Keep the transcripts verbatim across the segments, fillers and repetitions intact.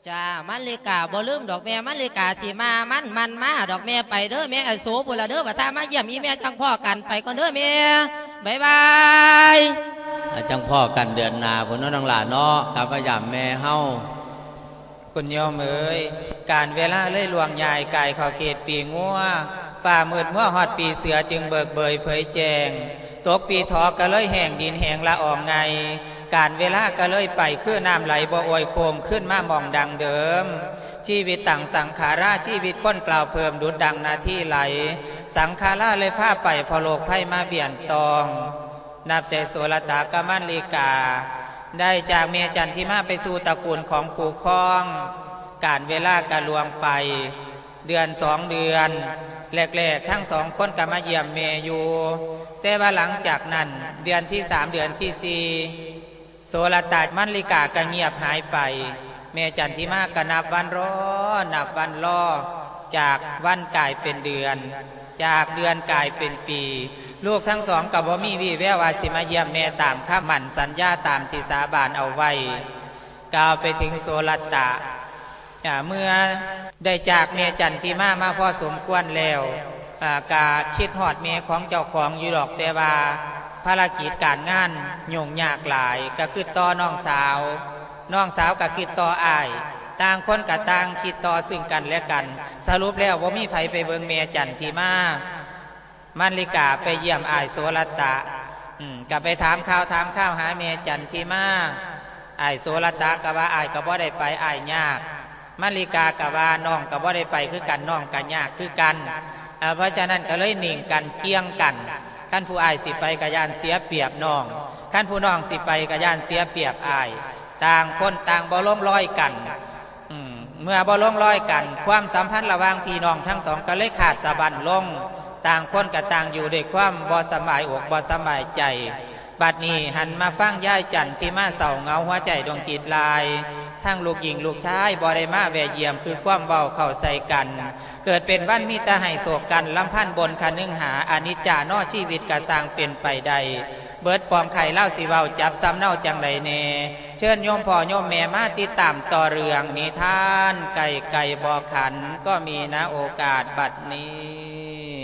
จ้ามันเลกาบ่ลืมดอกแม่มันเลกาสิมามันมันมาดอกแม่ไปเด้อแม่ไอ้โสบุระเด้อว่าถ้ามาเยี่ยมอีแม่จังพ่อกันไปก่อนเด้อแม่บ๊ายบายจังพ่อกันเดือนหน้าพุ่นน้องหลานเนาะกับพยายามแม่เฮาคุณโยมเอ๋ยการเวลาเลื่อยลวงยายไก่ขอเขตปีงัวฝ่ามืดเมื่อฮอดปีเสือจึงเบิกเบยเผยแจงตกปีทอก็เลยแห่งดินแห่งละอองไงการเวลาก็เลยไปคือน้ำไหลบ่อวยโคมขึ้นมามองดังเดิมชีวิตต่างสังขาราชีวิตคนเปล่าเพิ่มดุดดังนาที่ไหลสังขาราเลยพาไปพอโลกไพ่มาเบี่ยนตองนับแต่โสรตากมันลีกาได้จากเมียจันที่มาไปสู่ตระกูลของขู่คล้องการเวลากะลวงไปเดือนสองเดือนแรกๆทั้งสองคนก็มาเยี่ยมเมอยู่แต่ว่าหลังจากนั้นเดือนที่สามเดือนที่สี่โสรตามันลิกาก็เงียบหายไปเมจันทิมาก็นับวันรอนับวันรอจากวันกลายเป็นเดือนจากเดือนกลายเป็นปีลูกทั้งสองกับว่ามีวี่แววว่าสิมาเยี่ยมแม่ตามคำมั่นสัญญาตามที่สาบานเอาไว้กล่าวไปถึงโสรตะเมื่อได้จากเมจันทิมามาพอสมควรแล้วกาคิดหอดเมของเจ้าของอยู่ดอกแต่ว่าภารกิจการงานยุ่งยากหลายก็คือต่อน้องสาวน้องสาวก็คิดต่ออ้ายต่างคนกับต่างคิดต่อซึ่งกันและกันสรุปแล้วว่ามีไผไปเบิงเมจันทิมามันลิกาไปเยี่ยมอ้ายโสรตะอืมก็ไปถามข่าวถามข้าวหาเมจันทิมาอ้ายโสรตะก็ว่าอ้ายก็บ่ได้ไปอ้ายยากมันลิกาก็ว่าน้องก็บ่ได้ไปคือกันน้องก็ยากคือกันเพราะฉะนั้นก็เลยหนิ่งกันเกี่ยงกันขั้นผู้อ้ายสิไปกะย่านเสียเปรียบน้องขั้นผู้น้องสิไปกะย่านเสียเปรียบอ้ายต่างคนต่างบ่ลงรอยกันเมื่อบ่ลงรอยกันความสัมพันธ์ระหว่างพี่น้องทั้งสองก็เลยขาดสะบั้นลงต่างคนกับต่างอยู่ด้วยความบ่สบายอกบ่สบายใจบัดนี้หันมาฟังย่ายจันที่มาเศร้าเงาหัวใจดวงจิตลายทั้งลูกหญิงลูกชายบ่ได้มาแวะเยี่ยมคือความเบาเข้าใส่กันเกิดเป็นวันมีแต่ให้โศกกันลำพันบนคันนึงหาอนิจจานอชีวิตกะสร้างเป็นไปใดเบิดปอมไข่เล่าสิเว้าจับซ้ำเน่าจังใดเนเชิญโยมพ่อโยมแม่มาติดตามต่อเรื่องนิทานไก่ไก่บ่ขันก็มีนะโอกาสบัดนี้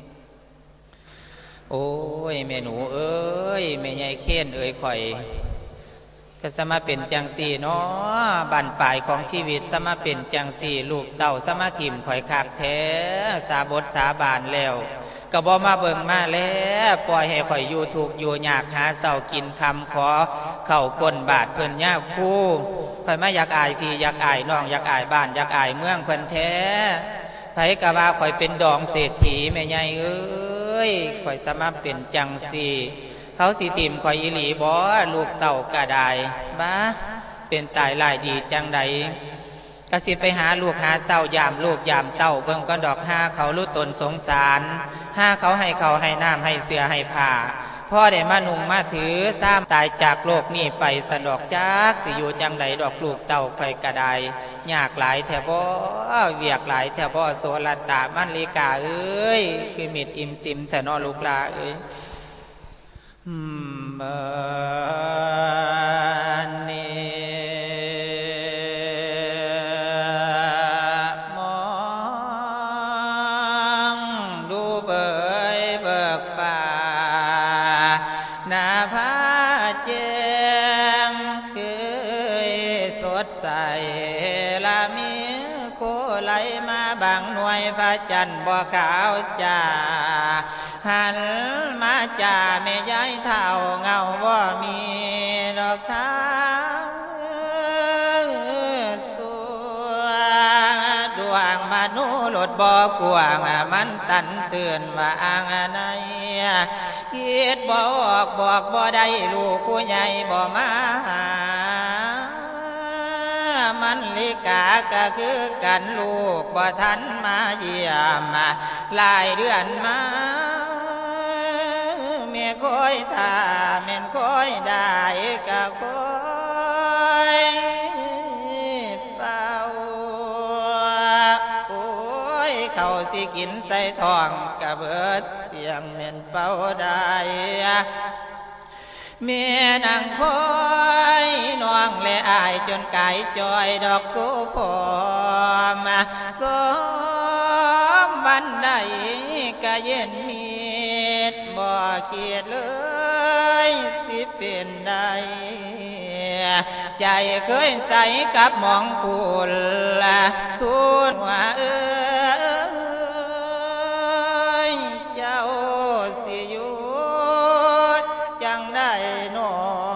โอ้ยแม่หนูเอ้ยแม่ใหญ่เค้นเอ้ยข่อยก็สมาเป็นจังสี่เนาะบั้นปลายของชีวิตสมาเป็นจังสี่ลูกเต่าสมาถิ่มข่อยคักแท้สาบทสาบานแล้วก็บ่มาเบิ่งมาแล้วปล่อยให้ข่อยอยู่ถูกอยู่ยากหาเสากินคำขอเข้าก้นบาทเพิ่นยากคู่ข่อยมาอยากอายพี่อยากอายน้องอยากอายบ้านอยากอายเมืองเพิ่นแท้ไผก็ว่าข่อยเป็นดองเศรษฐีแม่ใหญ่เอ้ยข่อยสมาเป็นจังสี่เขาสิถิ่มข่อยอีหลีบ่ลูกเต่ากะได้บ้าเป็นตายหลายดีจังใดกสิไปหาลูกหาเต่ายามลูกยามเต่าเบิ่งก็ดอกห้าเขารู้ตนสงสารห้าเขาให้เขาให้น้ำให้เสือให้ผ้าพ่อได้มานุ่งมาถือซ้ำตายจากโลกนี้ไปสนอกจักสิอยู่จังใดดอกลูกเต่าข่อยกะได้ยากหลายแถวบ่เวียกหลายแถวบ่โสรตะมันลิกาเอ้ยคือมิดอิ่มซิมแถวนอลูกลาเอ้ยมันนี่มองดูเบยเบิกฟ้าหน้าผาแจ่มคือสดใสละมีโคไหลมาบางหน่วยพระจันทร์บ่ขาวจ้าหันมาจ่าแม่ย้ายเท่าเงาว่ามีดอกทางสวงดวงมนุษย์หลดบ่กวางมันตันเตือนว่าอ่างในคิดบ่ออกบอกบ่ได้ลูกผู้ใหญ่บ่มามันลิกาก็คือกันลูกบ่ทันมาเยี่ยมหลายเดือนมาเมียคอยท่าเมียนคอยได้ก็คอยเป่าโอ้ยเขาสิกินใส่ท้องกะเบิดเสียงเมียนเป่าได้เมียนางคอยน้ององและอายจนกายจอยดอกโสพอมาสมวันใดก็เย็นมีดบ่เขียดเลยสิเป็นได้ใจเคยใส่กับมองกุลทุนว่าเอ้ยเจ้าสิอยู่จังได้นอ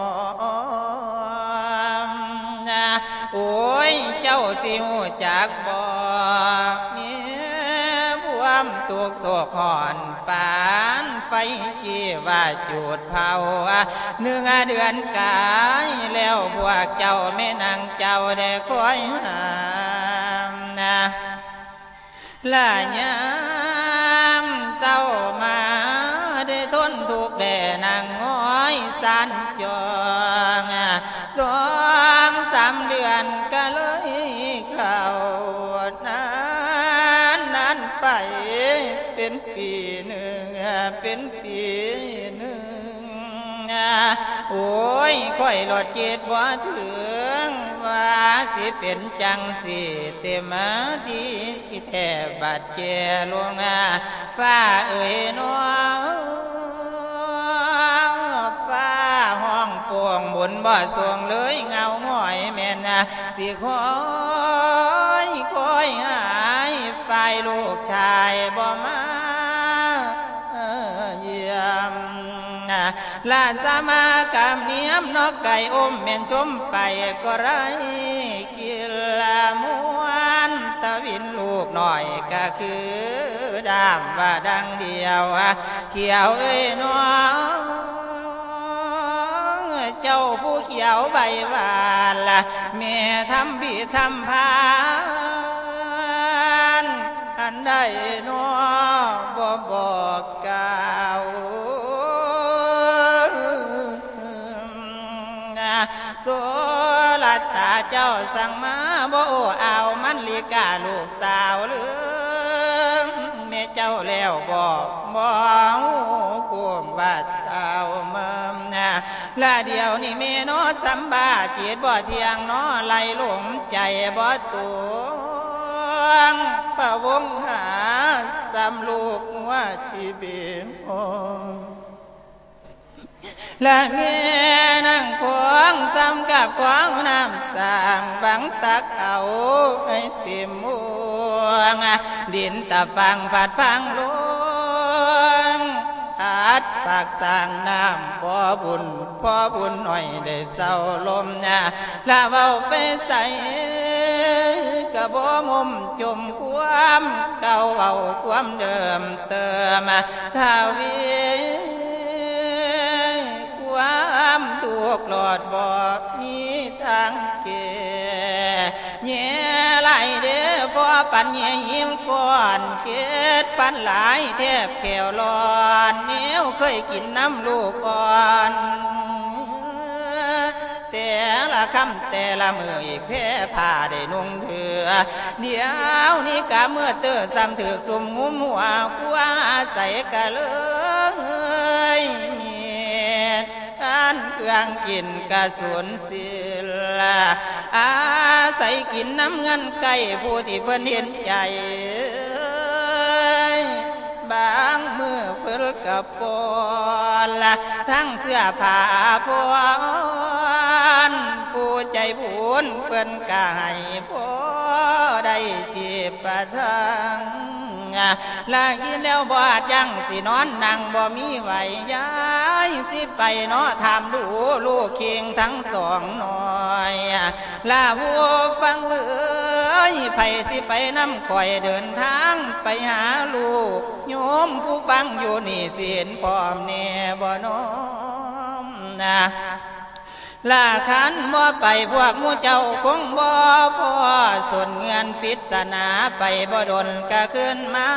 โอ้ยเจ้าสิหูจักบ่เมียบวมตุกโศกหอนปานไฟจีว่าจุดเผาเนื้อเดือนกายแล้วพวกเจ้าแม่นางเจ้าได้คอยหามนะละยามเศร้ามาได้ทนทุกข์ได้นางง้อยสันจองสองสามเดือนก็เลยเข้านานนานไปเป็นปีหนึ่งเป็นปีหนึ่งโอ้ยค่อยหลอดจิตบ่ถึงว่าสิเป็นจังสิเต็มที่แทบบัดเจลวงฟ้าเอ่ยน้องฟ้าห้องปวงบุญบ่สวงเลยเงาง่อยแม่นสิคอยคอยหายฝ่ายลูกชายบ่มาเยี่ยมลาสมากามเนียมนกไก่อมแม่นชมไปก็ไรกินละมวนตะวินลูกหน่อยก็คือดามว่าดังเดียวเขียวเอ้ยน้องเจ้าผู้เขียวใบหวานละแม่ทำบีทำพานอันใดน้อบ่บอกกล่าวโซลัตตาเจ้าสั่งมาบ่เอามันลีกาลูกสาวลืมแม่เจ้าแล้วบอกบ่ควมว่าเต้ามาละเดียวนี่แม่น้อสัมบาจิตบ่เที่ยงน้อไหลหลงใจบ่ตัวงประวงหาสำลูกว่าที่เบียงและแม่นั่งควงซ้ำกับควงน้ำสางบังตักเอาให้เต็มม่วงดินตะฟังผัดพังลงอาดปากสร้างน้ำพ่อบุญพ่อบุญหน่อยได้เศร้าลมนะละเว้าไปใส่กระบ่งมจมความเก่าเอาความเดิมเติมท้าวีความตุกหลอดบ่มีทางเก่แง่ไหลเด้อพ่อปันแง่หินก้อนเค็ดปันหลายแทบแขวหลอนเนี้ยวเคยกินน้ำลูกก่อนแต่ละคำแต่ละมืออีกแพ้ผ้าได้นุ่งเถือเดี๋ยวนี้กะเมื่อเตอซ้ำถือสุ่มงุ้มหัวกว่าใส่กะเลยมีการเครื่องกินกระสุนศิลอาศัยกินน้ำเงินไก่ผู้ที่เพิ่นเห็นใจบางมือเพิ่นกับปอนละทั้งเสื้อผ้าพรผู้ใจบุญเพิ่นก็ให้พอได้จีบประทังลากินแล้วบ่จังสินอนนั่งบ่มีไหวย้ายสิไปเนาะทำดูลูกเคียงทั้งสองหน่อยลาหัวฟังเอ้ยไผสิไปน้ำข่อยเดินทางไปหาลูกโยมผู้ฟังอยู่นี่เสียนพร้อมแน่บ่น้อมนะลาขันบ่ไปพวกมูเจ้าคงบ่พอส่วนเงินปริศนาไปบ่ดนก็ขึ้นมา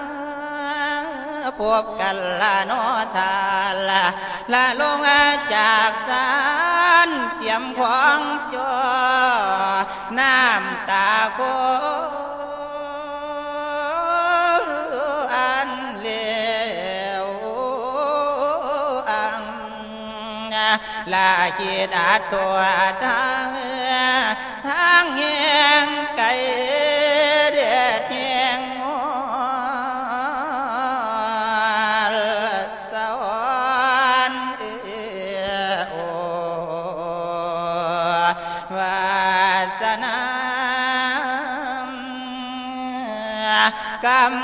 พบกันละนอทาละละลงจากศาลเตรียมของจอน้ำตาโคอันเลวอังลาคิดอาตัวทางทางแยงไก่เด็ดแยงสวรรค์โอวาสนากรรม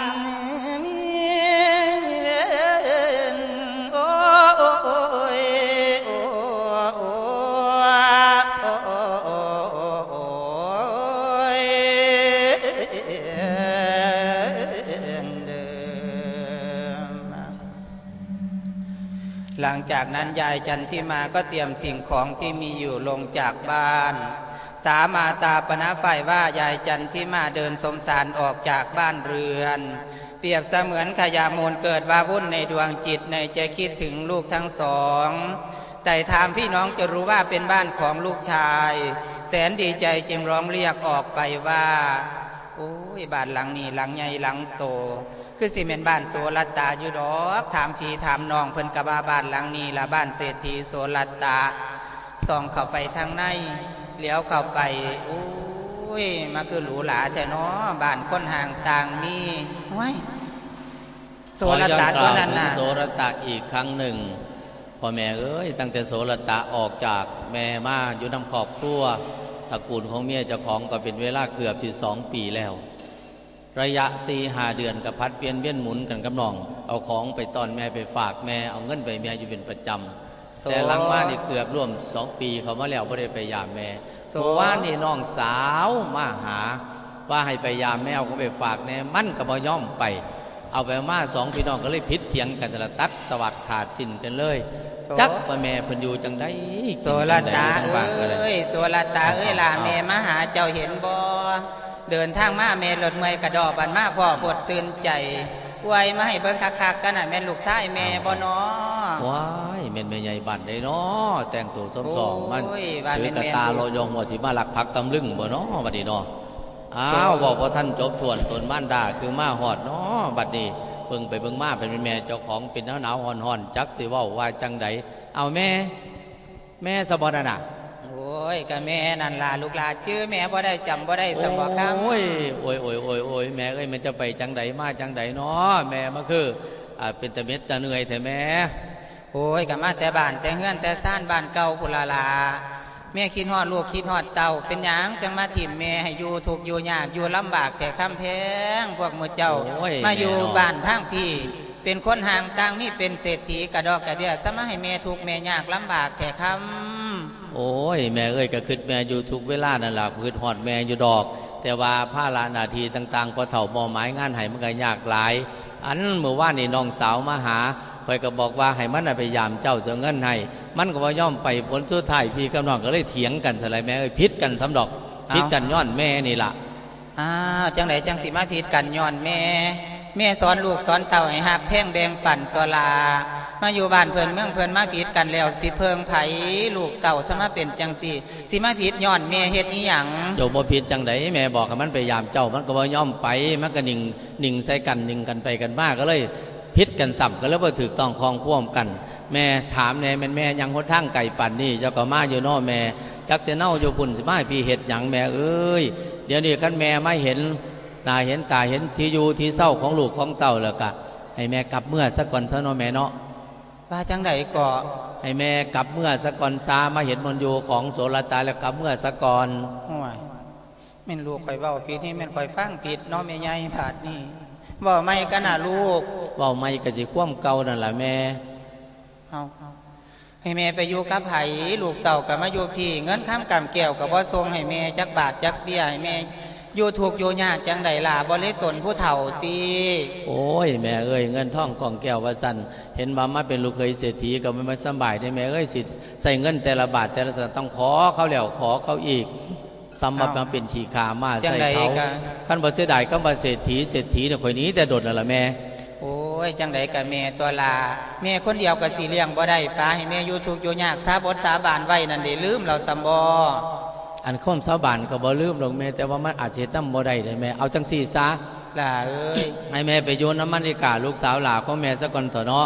หลังจากนั้นยายจันทิมาก็เตรียมสิ่งของที่มีอยู่ลงจากบ้านสามาตาปณะฝ่ายว่ายายจันทิมาเดินสมสารออกจากบ้านเรือนเปรียบเสมือนขยะมูลเกิดว่าวุ่นในดวงจิตในใจคิดถึงลูกทั้งสองแต่ถามพี่น้องจะรู้ว่าเป็นบ้านของลูกชายแสนดีใจจึงร้องเรียกออกไปว่าโอ้ยบ้านหลังนี้หลังใหญ่หลังโตคือสิเป็นบ้านโสรัตตาอยู่ดอกถามพี่ถามน้องเพิ่นกะว่าบ้านหลังนี้ละบ้านเศรษฐีโสรัตตาส่องเข้าไปทางในเลี้ยวเข้าไปโอ้ยมาคือหรูหราแท้เนาะบ้านคนห่างต่างมีไว้โสรัตตาตัวนั้นน่ะโสรัตตาอีกครั้งหนึ่งพ่อแม่เอ้ยตั้งแต่โสรัตตาออกจากแม่มาอยู่นำครอบครัวตระกูลของเมียเจ้าของก็เป็นเวลาเกือบที่สองปีแล้วระยะสี่ห้าเดือนกับพัดเปลี่ยนเวียนหมุนกันกับน้องเอาของไปตอนแม่ไปฝากแม่เอาเงินไปแม่อยู่เป็นประจำแต่หลังมานี่เกือบร่วมสองปีเขามาแล้วไม่ได้ไปยามแม่เพราะว่านี่น้องสาวมาหาว่าให้ไปยามแม่เอาก็ไปฝากแน่มั่นกับย่อมไปเอาไปมาสองพี่น้องก็เลยพิษเถียงกันแต่ตัดสวัสดิ์ขาดสิ้นกันเลยจักว่าแม่เพิ่นอยู่จังได้โสรัตตาเอ้ยโสรัตตาเอ้ยล่ะแม่มาหาเจ้าเห็นบ่เดินทางมาแม่รถเมื่อยกระดอบันมาพ่อปวดซื่นใจป่วยมาให้เบิ่งคักๆกันน่ะแม่ลูกชายแม่บ่น้อว้ายแม่นแม่ใหญ่บ้านได้น้อแต่งตัวสมสองมันถือกระตาโลยงหัวสิมาลักพักตำลึงบ่น้อบัดนี้น้ออ้าวบอกว่าท่านจบทวนตนม่านดาคือมาหอดน้อบัดนี้เบิ่งไปเบิ่งมาเป็นแม่เจ้าของเป็นหนาวๆฮ้อนๆจักสิเว้าว่าจังไดเอาแม่แม่สบอน่ะโอ้ยก็แม่นั่นล่ะลูกหลานชื่อแม่บ่ได้จำบ่ได้สมบ่คำโอ้ยโอ้ยโอ้ยโอ้ยโอ้ยแม่เอ้ยมันจะไปจังไดมาจังไดเนาะแม่มาคืออ่าเป็นตะเม็ดตะเหนื่อยแท้แม่โอ้ยก็มาแต่บ้านแต่เฮือนแต่ซ่านบ้านเก่าพุ่นล่ะล่ะแม่คิดฮอดลูกคิดฮอดเต่าเป็นหยังจังมาถิ่มแม่ให้อยู่ทุกข์อยู่ยากอยู่ลำบากแท้คำแพงพวกหมู่เจ้ามาอยู่บ้านทางพี่เป็นคนห่างต่างมีเป็นเศรษฐีกระดอกกระเดียสมาให้แม่ทุกข์แม่ยากลำบากแท้คำโอ้ยแม่เอ้ยก็คิดแม่อยู่ทุกเวลานั่นล่ะคิดฮอดแม่อยู่ดอกแต่ว่าภาระหน้าที่ต่างๆพอเฒ่าบ่หมายงานให้มันก็ยากหลายอันเมื่อวานนี่น้องสาวมาหาข่อยก็บอกว่าให้มันไปยามเจ้าเสียเงินให้มันก็บ่ยอมไปผลสุดท้ายพี่กับน้องก็เลยเถียงกันซะเลยแม่เอ้ยผิดกันสำดอกผิดกันย้อนแม่นี่ล่ะอ้าวจังไดจังสิมาผิดกันย้อนแม่แม่สอนลูกสอนเต่าให้หักแพ่งแบ่งปันตัวลามาอยู่บ้านเพิ่นเมืองเพิ่นมาผิดกันแล้วสิเพิงไผลูกเต่าสมาเป็นจังสิสิมาผิดย้อนแม่เฮ็ดอีหยังโยมบ่ผิดจังไดแม่บอกให้มันไปยามเจ้ามันก็บ่ยอมไปมันก็นิ่งนิ่งใส่กันนิ่งกันไปกันมาก็เลยพิษกันสับก็แล้วบ่ถูกต้องคลองพ่วมกันแม่ถามแน่แม่แม่ยังหดทางไก่ปั่นนี่เจ้าก็มาอยู่น้อแม่จักจะเน่าอยู่พุ่นสิมาให้พี่เฮ็ดหยังแม่เอ้ยเดี๋ยวนี้คันแม่ไม่เห็นตาเห็นตาเห็นที่อยู่ที่เศร้าของลูกของเต่าแล้วก็ให้แม่กลับเมื่อสักก่อนซะเนาะแม่เนาะว่าจังไดก็ให้แม่กลับเมื่อสักก่อนซามาเห็นมันอยู่ของโสรตาแล้วกลับเมื่อสักก่อนโอ้ยแม่นลูกข่อยเว้าผิดนี่แม่นข่อยฟังผิดเนาะแม่ใหญ่ผาดนี่เว้าไม่กันน่ะลูกเว้าไม่ก็สิคว่ำเก่านั่นล่ะแม่เอาให้แม่ไปอยู่กับไผลูกเต่าก็มาอยู่พี่เงินค้ำกำแก้วก็บ่ส่งให้แม่จักบาทจักเบี้ยให้แม่อยู่ถูกอยู่ยากจังใดล่ะบ่เลยตนผู้เฒ่าตีโอ้ยแม่เอ้ยเงินทองกองแก้วว่าซั่นเห็นว่ามาเป็นลูกเคยเศรษฐีก็ไม่มาสบายได้แม่เอ้ยสิใส่เงินแต่ละบาทแต่ละสตางค์ต้องขอเขาแล้วขอเขาอีกสำหรับมาเป็นฉีขามาใส่เขาคันบ่เสียดายก็บ่เศรษฐีเศรษฐีเนี่ยข่อยนี้แต่โดดนั่นล่ะแม่โอ้ยจังใดก็แม่ตัวลาแม่คนเดียวก็สิเลี้ยงบ่ได้ปาให้แม่อยู่ทุกข์อยู่ยากสาบดสาบานไว้นั่นได้ลืมเราซำบ่อันข้อมสาบานก็บ่ลืมหรอกแม่แต่ว่ามันอาจจะทำบ่ได้ได้แม่เอาจังซี่ซะล่ะเอ้ยให้แม่ไปโยนน้ำมันอีกาลูกสาวหลาของแม่ซะก่อนเถอะเนาะ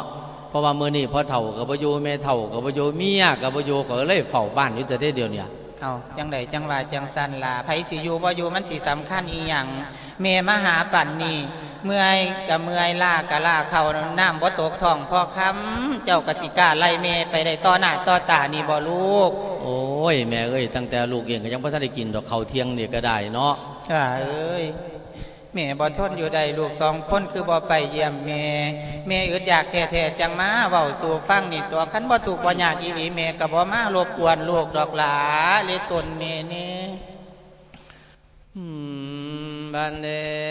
เพราะว่ามื้อนี้พ่อเฒ่ากับบ่อยู่แม่เฒ่ากับบ่อยู่เมียกับบ่อยู่ก็เลยเฝ้าบ้านอยู่จะได้เดียวเนี่ยเอาจังไดจังว่าจังสันล่ะไผสิอยู่บ่อยู่มันสิสำคัญอีหยังแม่มาหาปั่นนี่เมื่อยกะเมื่อยล้ากะล้าเข้าน้ำบ่ตกท้องพ่อคำเจ้ากะสิกล้าไล่แม่ไปได้ต่อหน้าต่อตานี่บ่ลูกโอ้ยแม่เอ้ยตั้งแต่ลูกเองก็ยังบ่ทันได้กินดอกข้าวเที่ยงนี่ก็ได้เนาะค่ะเอ้ยแม่บ่ทนอยู่ได้ลูกสองคนคือบ่ไปเยี่ยมแม่แม่อึดอยากแท้ๆจังมาเว้าสู่ฟังนี่ตัวคันบ่ถูกบ่ยากอีหลีแม่ก็บ่มารบกวนลูกดอกหลาเลยตนแม่นี่อืมบันเด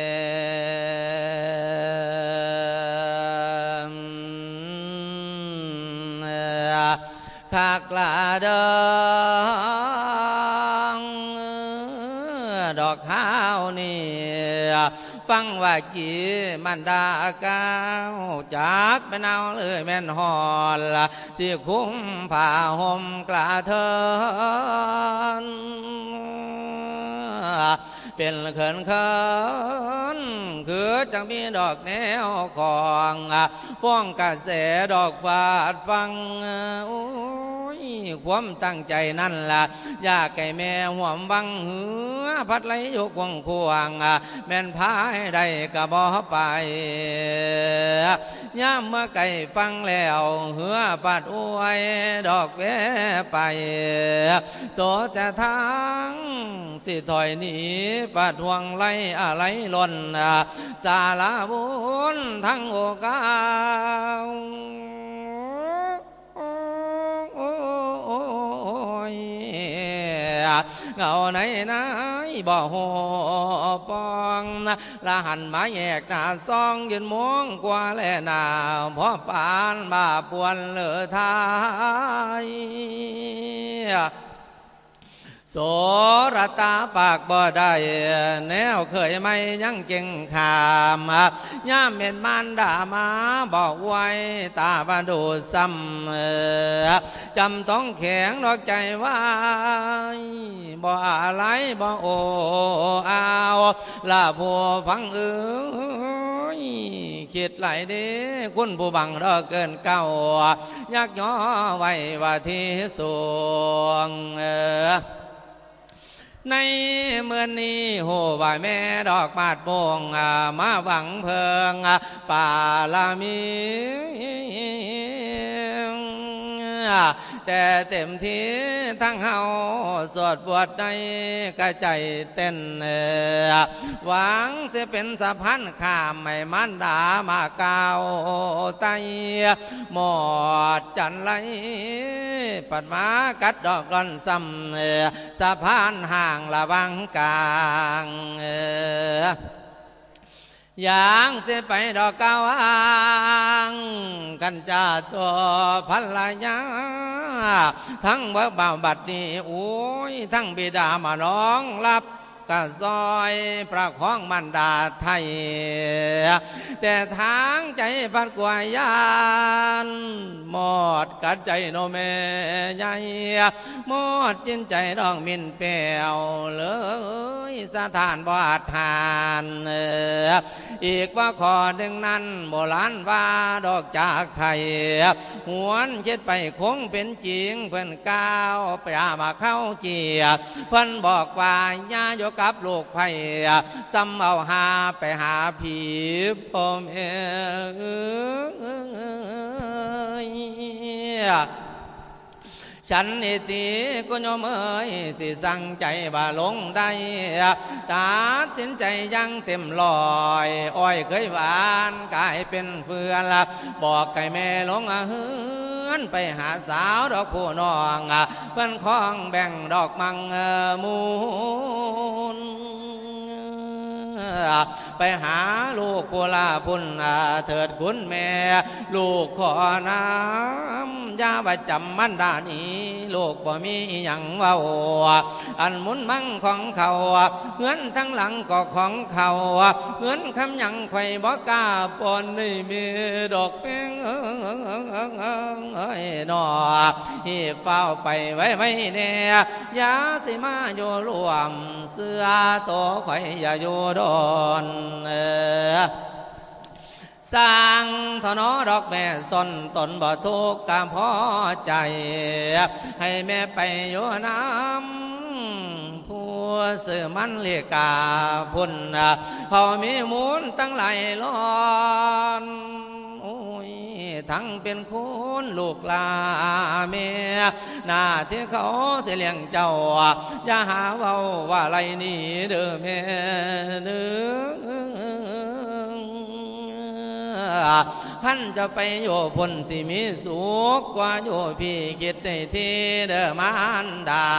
คักลาดองดอกข้าวนี่ฟังว่าจีมันดาเก้าจากเป็นเอาเลยแม่นหอนละสิคุ้มผ้าห่มกระเทินเป็นเขินเขินคือจังมีดอกแนวของฟ้องกระแสดอกฟาดฟังโอ้ยความตั้งใจนั่นล่ะอยากให้แม่ห่วมวังหือพัดไหลยกวงควงแม่นพายได้กะบ่ไปย่ามเมื่อไก่ฟังแล้วเหือปัดอวยดอกแวไปโสแต่ทางสิถอยหนีปัดห่วงไล่อะไรล่นสาลาบุญทั้งโอกาเงาไหนไหนบ่หัวปองละหันมาแยกหน้าซองยืนมองกว่าแลหนาวพอปานมาปวนเลือทายโสรตาปากบ่ได้แนวเคยไม่ยังเก่งขามย่ามเม็นมันด่ามาบอกไว้ตาบาดูซ้ำจำต้องแข็งดอกใจไว้บ่อะไรบ่โอเอาละผู้ฟังเอ้ยคิดไหลเด้คุณผู้บังดอกเกินเก่ายักย่อไว้ว่าที่สูงในเมื่อนี้โหว่าแม่ดอกมาดโป่งมาหวังเพิงป่าลามีแต่เต็มที่ทั้งเฮาสวดบวชในกระใจเต้นหวังจะเป็นสะพานข้ามไม่มันดามาเก่าไตหมดจันไหลปัดมากัดดอกร่อนซ้ำสะพานห่างระวังกลางอย่างเสียไปดอกกาวางกันจ่าตัวภรรยาทั้งบ่บ่าวบัดนี้โอ้ยทั้งบิดามาน้องรับกะซอยประคองมันดาไทยแต่ทางใจพัดกว่ายานหมดกัดใจโนแม่ใหญ่หมดจินใจดองมินเปียวเลยสถานบาดทานอีกว่าขอดึงนั้นโบราณว่าดอกจากไข่หวนเช็ดไปคงเป็นจริงเพื่อนก้าวไปมาเข้าเจียเพื่อนบอกว่าย่าโยกับลูกไผ่ซ้ำเอาหาไปหาผีพ่อแม่ฉันนิติกุญมเอ๋ยสิสั่งใจบ่าลงได้ตัดสินใจยังเต็มลอยอ้อยเคยหวานกลายเป็นเฟือนละบอกไก่แม่ลงเฮือนไปหาสาวดอกผู้น้องเพื่อนคล้องแบ่งดอกมังมูลไปหาลูกกุลาพุ่นเถิดคุณแม่ลูกขอน้ำยาประจำมันดานี้ลูกบ่มีหยังเว้าอันมุนมั่งของเขาเงินทั้งหลังก็ของเขาเงินคำหยังไข่บ่กล้าปนนี่มีดอกเป้งเอ้ยนอหีบเฝ้าไปไว้ไว้แน่ยาสิมาโยรวมเสื้อโตไข่อย่าอยู่ดอนสร้างทนอดอกแม่สนตนบ่ทุกข์กะพอใจให้แม่ไปอยู่น้ำผู้สื่อมันเรียกาพุ่นพอมีมูลตั้งหลายล้อนโอ้ยทั้งเป็นคนลูกลาเมียหน้าที่เขาเสียเลี้ยงเจ้าอย่าหาเว้าว่าไรนี่เด้อแม่เด้อท่านจะไปโยพ้นสิมีสุขกว่าโยพี่คิดในที่เด้อมารดา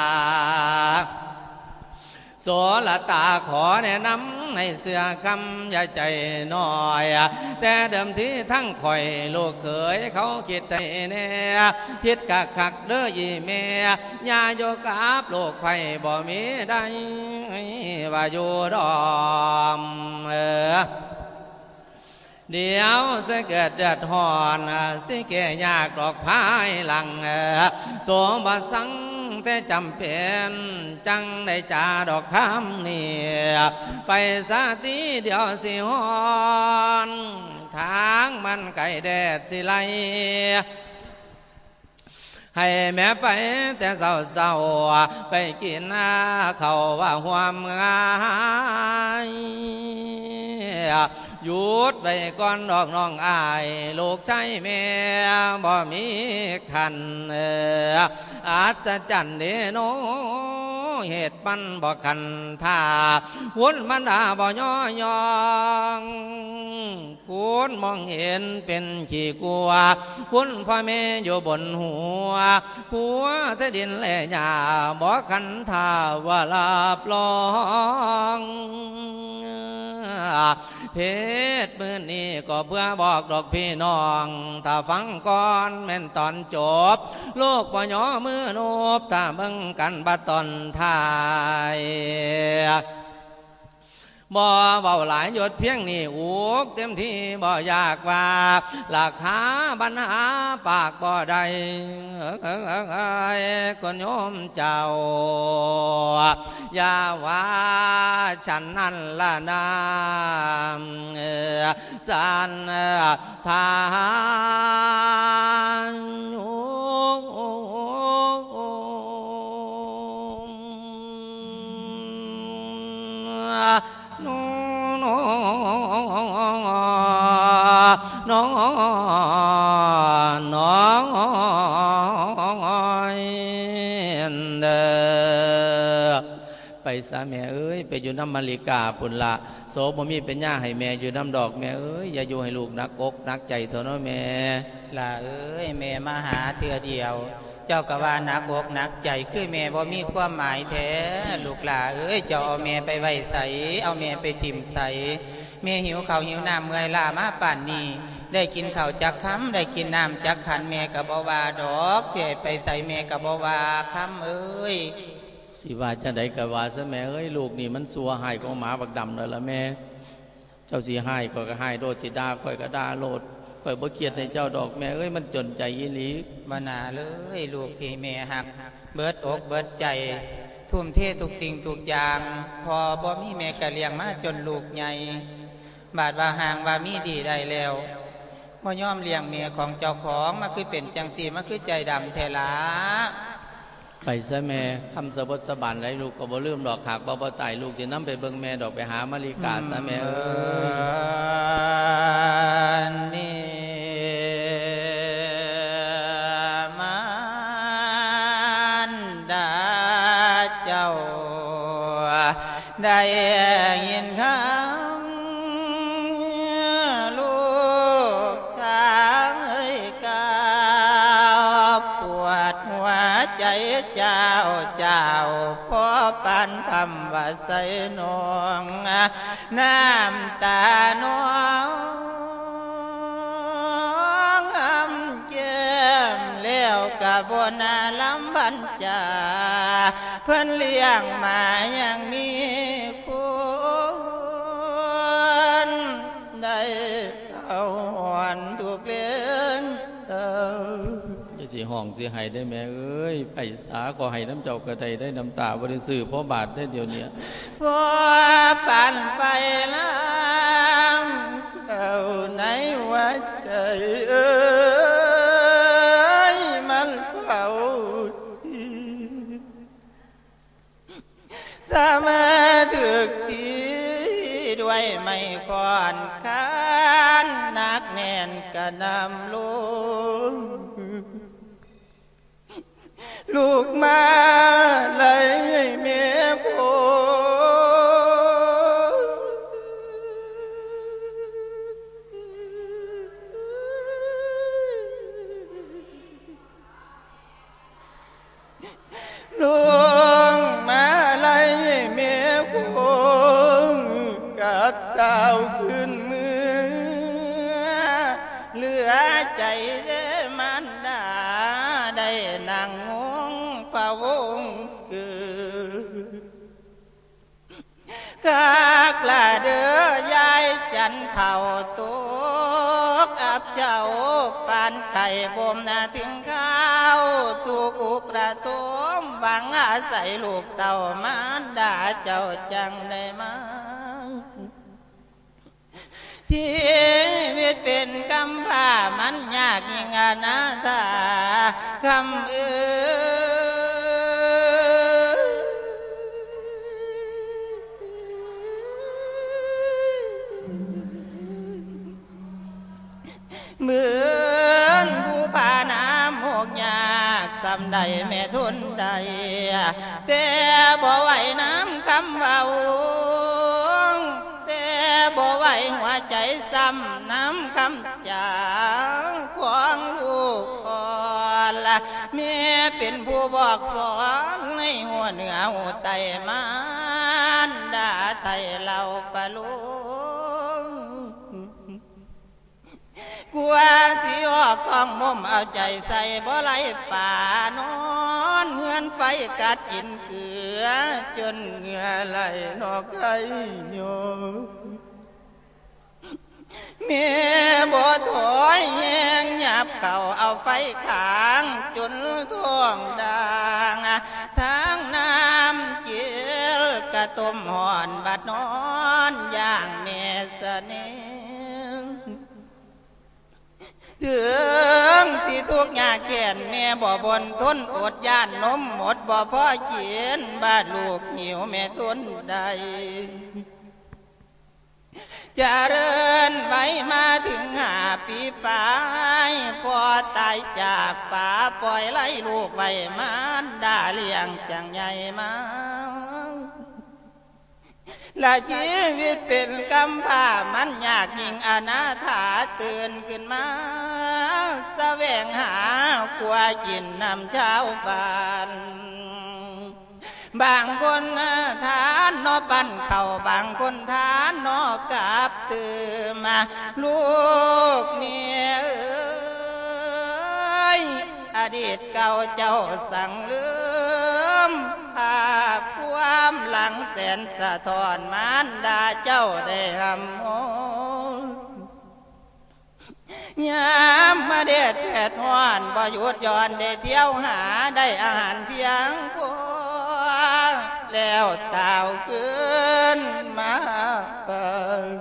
โสละตาขอแนะนำให้เสือคำอย่าใจน้อยแต่เดิมที่ทั้งข่อยลูกเขยเขาคิดให้แน่คิดกักคักเด้ออีเมียอย่าโยกาบโลกไผ่บ่มีได้ว่าอยู่ดอมเออเดี๋ยวจะเกิดเดือดร้อนสิแก่ยากดอกพายหลังสมบัติสังแต่จำเป็นจังได้จาดอกคำนี่ไปสาทีเดี๋ยวสิฮอนทางมันไก่แดดสิไลให้แม่ไปแต่เศร้าๆไปกินเขาว่าหวามงายหยุดไว้ก่อนดอกน้องอายลูกชายแม่บ่มีคันอาจจะจันเดโนเหตุปันบ่คันท่าหุ่นมันดาบ่ย่อยองคุณมองเห็นเป็นขี้กลัวคุณพ่อแม่อยู่บนหัวหัวเสดินแลหญ้าบ่คันท่าว่าลาบลองเพศมือนี้ก็เพื่อบอกดอกพี่น้องถ้าฟังก่อนแม่นตอนจบโลกบ่ย่อมือโนบถ้าเบิ่งกันบัดตอนท้ายบ่เบาหลายหยดเพียงนี้อุกเต็มที่บ่อยากว่าหลักหาปัญหาปากบ่ได้คนโยมเจ้าอย่าว่าฉันนั่นละนามสันทานน้องน้องน้องเด้อไปซะแม่เอ้ยไปอยู่น้ำมาริกาปุ่นละโสบ่มีเป็นย่าให้แม่อยู่น้ำดอกแม่เอ้ยอย่าอยู่ให้ลูกนักอกนักใจเถอะเนาะแม่ล่ะเอ้ยแม่มาหาเทื่อเดียวเจ้าก็ว่านักอกนักใจคือแม่บ่มีความหมายแท้ลูกหล่าเอ้ยเจ้าเอาแม่ไปไว้ใสเอาแม่ไปถิ่มใสแม่หิวข้าวหิวน้ำเมื่อยล้ามาป่านนี้ได้กินข้าวจักคำได้กินน้ำจักขันแม่ก็บ่ว่าดอกเสียไปใส่แม่ก็บ่ว่าคำเอ้ยสิว่าจังได๋ก็ว่าซะแม่เอ้ยลูกนี่มันสัวหายของหมาบักดำนั่นล่ะแม่เจ้าสิหายก็ก็หายโดดสิด่าข่อยก็ด่าโลดข่อยบ่เกลียดในเจ้าดอกแม่เอ้ยมันจนใจอีหลีบ่น่าเลยลูกที่แม่ฮักเบิดอกเบิดใจทุ่มเททุกสิ่งทุกอย่างพอบ่มีแม่ก็เลี้ยงมาจนลูกใหญ่บาดว่าห่างว่ามีดีได้แล้วบ่ยอมเลี้ยงแม่ของเจ้าของมาคือเป็นจังซี่มาคือใจดำแท้ล่ะไปซะแม่คำสะบดสะบันไรลูกก็บ่ลืมดอกหากบ่บ่ตายลูกสินำไปเบิ่งแม่ดอกไปหามาริกาซะแม่เอ้ยนี่มันดาเจ้าได้ยินคำลูกช้างเอ้ยกาวปวดหัวใจเจ้าเจ้าพ่อปันพำว่าใส่นองน้ำตาน้องอำเจ็มแล้วกับบนาลำบัญจาเพื่อนเลี้ยงมายังมีผู้ได้เอาหอนถูกเลี้ยงเต้าสิห้องสิให้ได้แม่เอ้ยไปสาขอให้น้ำเจ้ากระไดได้น้ำตาบริสุทธิ์เพราะบาดได้เดียวเนี้ยพอปั่นไปล้ำเอาในหัวใจเอ้ยมันเผาที่สามาถึกตีด้วยไม่ค่อนค้านนักแน่นกระนำลงลูกมาเลยเมียโพลูกมาเลยเมียโพกับเต่าขึ้นมือเหลือใจเด้มันดาได้นั่งงงพะวงคือคากละเด้อยายจันเท่าตุกอับเจ้าปานไข่บ่มนาถึงข้าวตุกอุกระตมหวังอาศัยลูกเต่ามารดาเจ้าจังได้มาชีวิตเป็นกำพร้ามันยากยิ่งอนาถาคำเอ่ยเหมือนผู้พาน้ำหกยากสำใดแม่ทุนใดแต่บ่ไหวน้ำคำเบาบ่ไหวหัวใจซ้ำน้ำคำจาของลูกก่อนละแม่เป็นผู้บอกสอนให้หัวเหนือหัวไตมันดาไทยเราปะลุงกลัวสิออกท้องมุมเอาใจใส่บ่ไหลป่านอนเหมือนไฟกัดกินเกลือจนเหงื่อไหลนอกใจโยเมียบ่ถอยแยงหยับเข่าเอาไฟขางจนท่วงดังทางน้ำเจียวกระต้มห่อนบัดนอนอย่างเมสนิงถึงสิทุกข์ยากแค้นแม่บ่บนทนอดย่านนมหมดบ่พอกินบาดลูกหิวแม่ทนได้เจริญไว้มาถึงห้าปีปลายพอตายจากป่าปล่อยไล่ลูกไว้มารดาเลี้ยงจังใหญ่มาและชีวิตเป็นกำพร้ามันยากยิ่งอนาถาตื่นขึ้นมาแสวงหากลัวกินน้ำเช้าบ้านบางคนทานนอปั่นเข่าบางคนทานนอกับตื่นมาลูกเมียเอ้ยอดีตเก่าเจ้าสั่งลืมภาพความหลังแสนสะท้อนมารดาเจ้าได้หำโอยามมาเด็ดแผดห้อนบ่หยุดย้อนได้เที่ยวหาได้อาหารเพียงพอแล้วเต่าขึ้นมาเปิด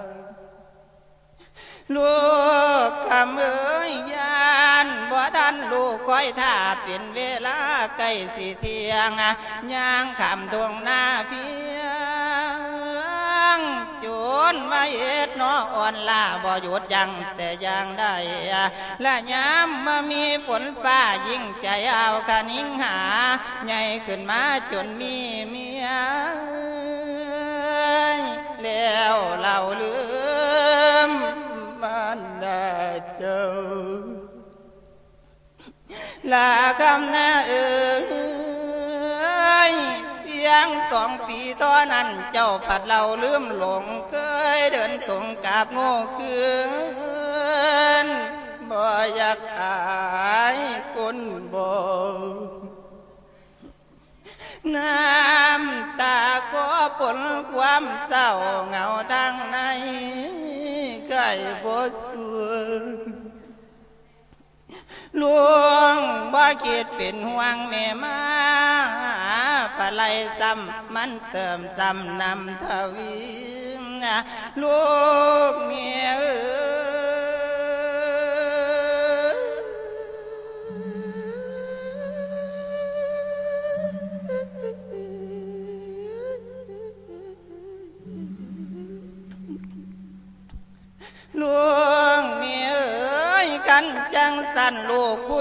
ลูกคำเอ้ยยานบ่ทันลูกคอยท่าเป็นเวลาใกล้สิเที่ยงย่างคำทวงหน้าเพียงจนมาเอ็ดน้ออ่อนลาบ่หยุดยังแต่ยังได้และยามมามีฝนฟ้ายิ่งใจเอาคนิ่งหาใหญ่ขึ้นมาจนมีเมียแล้วเราลืมมันได้เจ้าลาคำหน้าเอ่ยเพียงสองปีเท่านั้นเจ้าปัดเราลืมหลงเคยเดินตรงกับโง่คืนบ่อยากอายคนบ่น้ำตาก็ปนความเศร้าเหงาทางในใกล้บ่สวยลวงบ่คิดเป็นห่วงแม่มาปะไลซ้ำมันเติมซ้ำนำทวีลูกเมียเอ้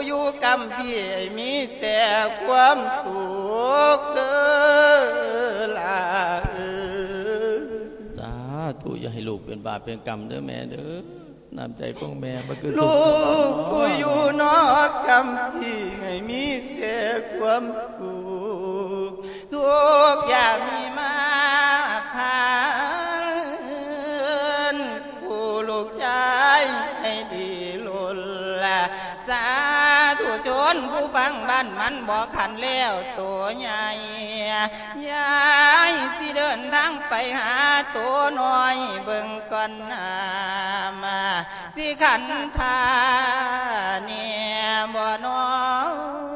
อยู่กำพี่มีแต่ความสุขเด้อล่ะเอ้ยสาธุอย่าให้ลูกเป็นบาปเป็นกรรมเด้อแม่เด้อน้ำใจของแม่บ่คือลูกผู้อยู่นอกกำพี่ให้มีแต่ความสุขทุกอย่างมีมาผ่านผู้ลูกชายให้ดีล้นละสาธุชนผู้ฟังบ้านมันบอกขันแล้วตัวใหญ่ยายสิเดินทางไปหาตัวน้อยเบิ่งก่อนนามาสิขันทาเนี่ยบ่น้อง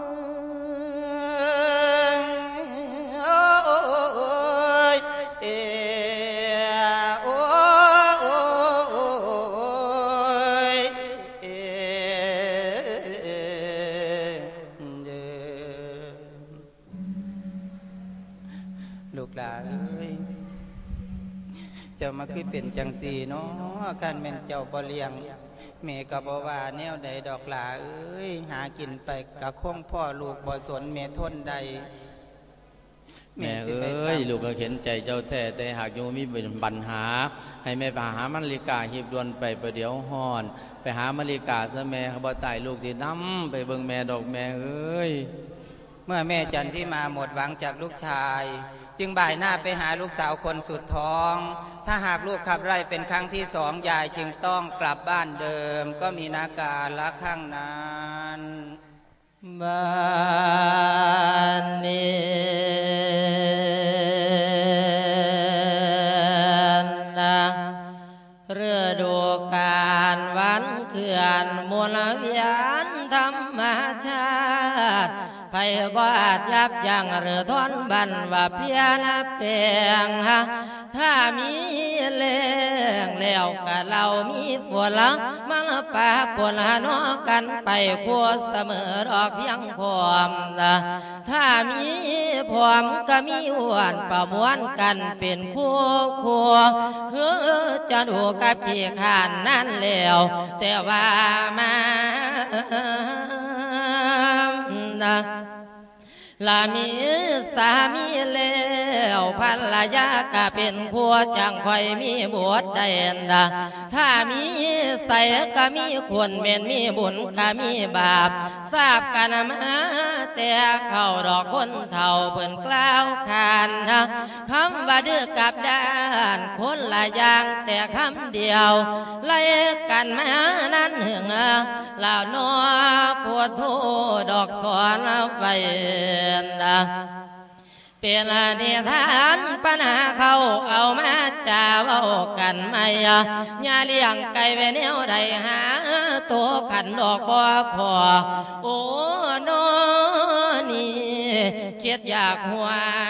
เจ้ามาคือเป็นจังสีเนาะการแม่นเจ้าบ่เลี้ยงแม่ก็บ่ว่าแนวใดดอกหลาเอ้ยหากินไปกะคงพ่อลูกบ่สนแม่ทนใดแม่เอ้ยลูกก็เข็นใจเจ้าแท้แต่หากยังมีปัญหาให้แม่ไปหามันลิกาหีบด่วนไปประเดี๋ยวห่อนไปหามันลิกาซะแม่เขาบ่ตายลูกสินำไปเบิ่งแม่ดอกแม่เอ้ยเมื่อแม่จันที่มาหมดหวังจากลูกชายจึงบ่ายหน้าไปหาลูกสาวคนสุดท้องถ้าหากลูกขับไล่เป็นครั้งที่สองยายจึงต้องกลับบ้านเดิมก็มีนาการละข้างนั้นบ้านนี้นะเรือดูการวันเขื่อนมวลเวียนธรรมชาติไพบาดยับยั้งหรือทอนบันว่าเพียนเปียงฮะถ้ามีแรงแล้วก็เรามีฝนละมันป่าปนหานอกันไปคัวเสมอดอกเพียงพร้อมนะถ้ามีพร้อมก็มีอ้วนประมวลกันเป็นคู่คู่คือจะดูกับขี้ขานนั่นแล้วแต่ว่ามานะลามีสามีแล้วภรรยาก็เป็นผัวจังคอยมีบวชได้นะถ้ามีใส่ก็มีควรเม่นมีบุญก็มีบาปทราบกันมาแต่เข้าดอกคนเท่าเพิ่นกล่าวขานนะคำว่าดื้อกับด้านคนละอย่างแต่คำเดียวไล่กันมานั้นหึงลาวนอปวดโทดอกสอนไปเป็นนิทานปัญหาเขาเอามาจ่าเว้ากันไม่ยาเลี้ยงไก่ไปแนวใดหาตัวขันดอกบ่พอโอ้โนนี่เกียดอยากหัว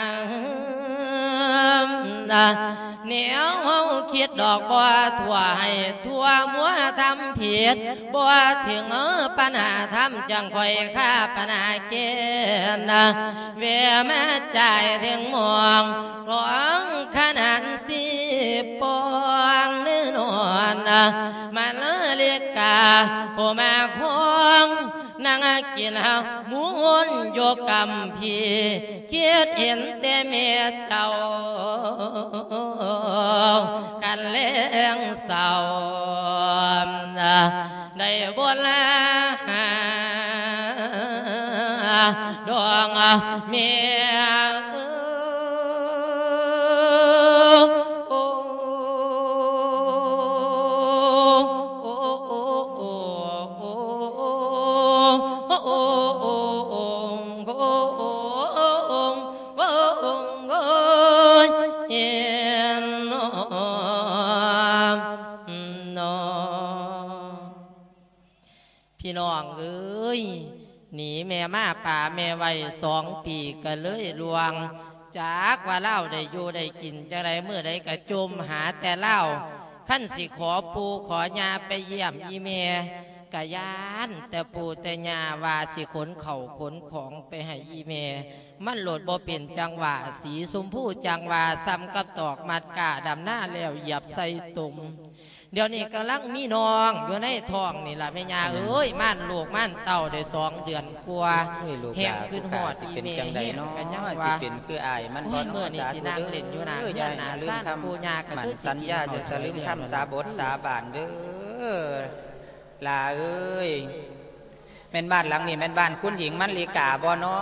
เหนียวเฮาคิดดอกบัวทั่วให้ทั่วมัวทำผิดบัวถึงเออปัญหาทำจังคอยฆ่าปัญหาเกณฑ์เวแม่ใจถึงมองร้องขนาดสิปองเนื้อนวลมันเลียกาผู้มาคงนั่งกินเอาหมุนโยกกำพีคิดเห็นแต่เมียเจ้ากันเลี้ยงเศร้าได้บนลาดวงเมียพี่น้องเอ้ยหนีแม่มาป่าแม่ไว้สองปีก็เลยลวงจากว่าเล่าได้อยู่ได้กินจะไรเมื่อใดก็จมหาแต่เล่าขั้นสิขอปูขอยาไปเยี่ยมอีเมกะยานแต่ปูแต่ยาว่าสิขนเข่าขนของไปให้อีเมมันโหลดบ่เป็นจังหวะสีสมผู้จังหวะซ้ำกับตอกมัดกะดำหน้าแล้วหยับใส่ตุ่มเดี๋ยวนี้กำลังมีน้องอยู่ในท้องนี่ล่ะแม่ย่าเอ้ยม่านลูกม่านเต้าได้สองเดือนกว่าแห้งขึ้นหอดอีเมย์แห้งกันยังว่าสิเป็นคืออายมันบ่เมื่อนี่สินางเล่นอยู่นาเฮือนนาซ่านปูย่าก็คือสัญญาจะสลืมคำสาบทสาบานเด้อลาเอ้ยแม่นบ้านหลังนี้แม่นบ้านคุณหญิงมันลีกาบ่น้อ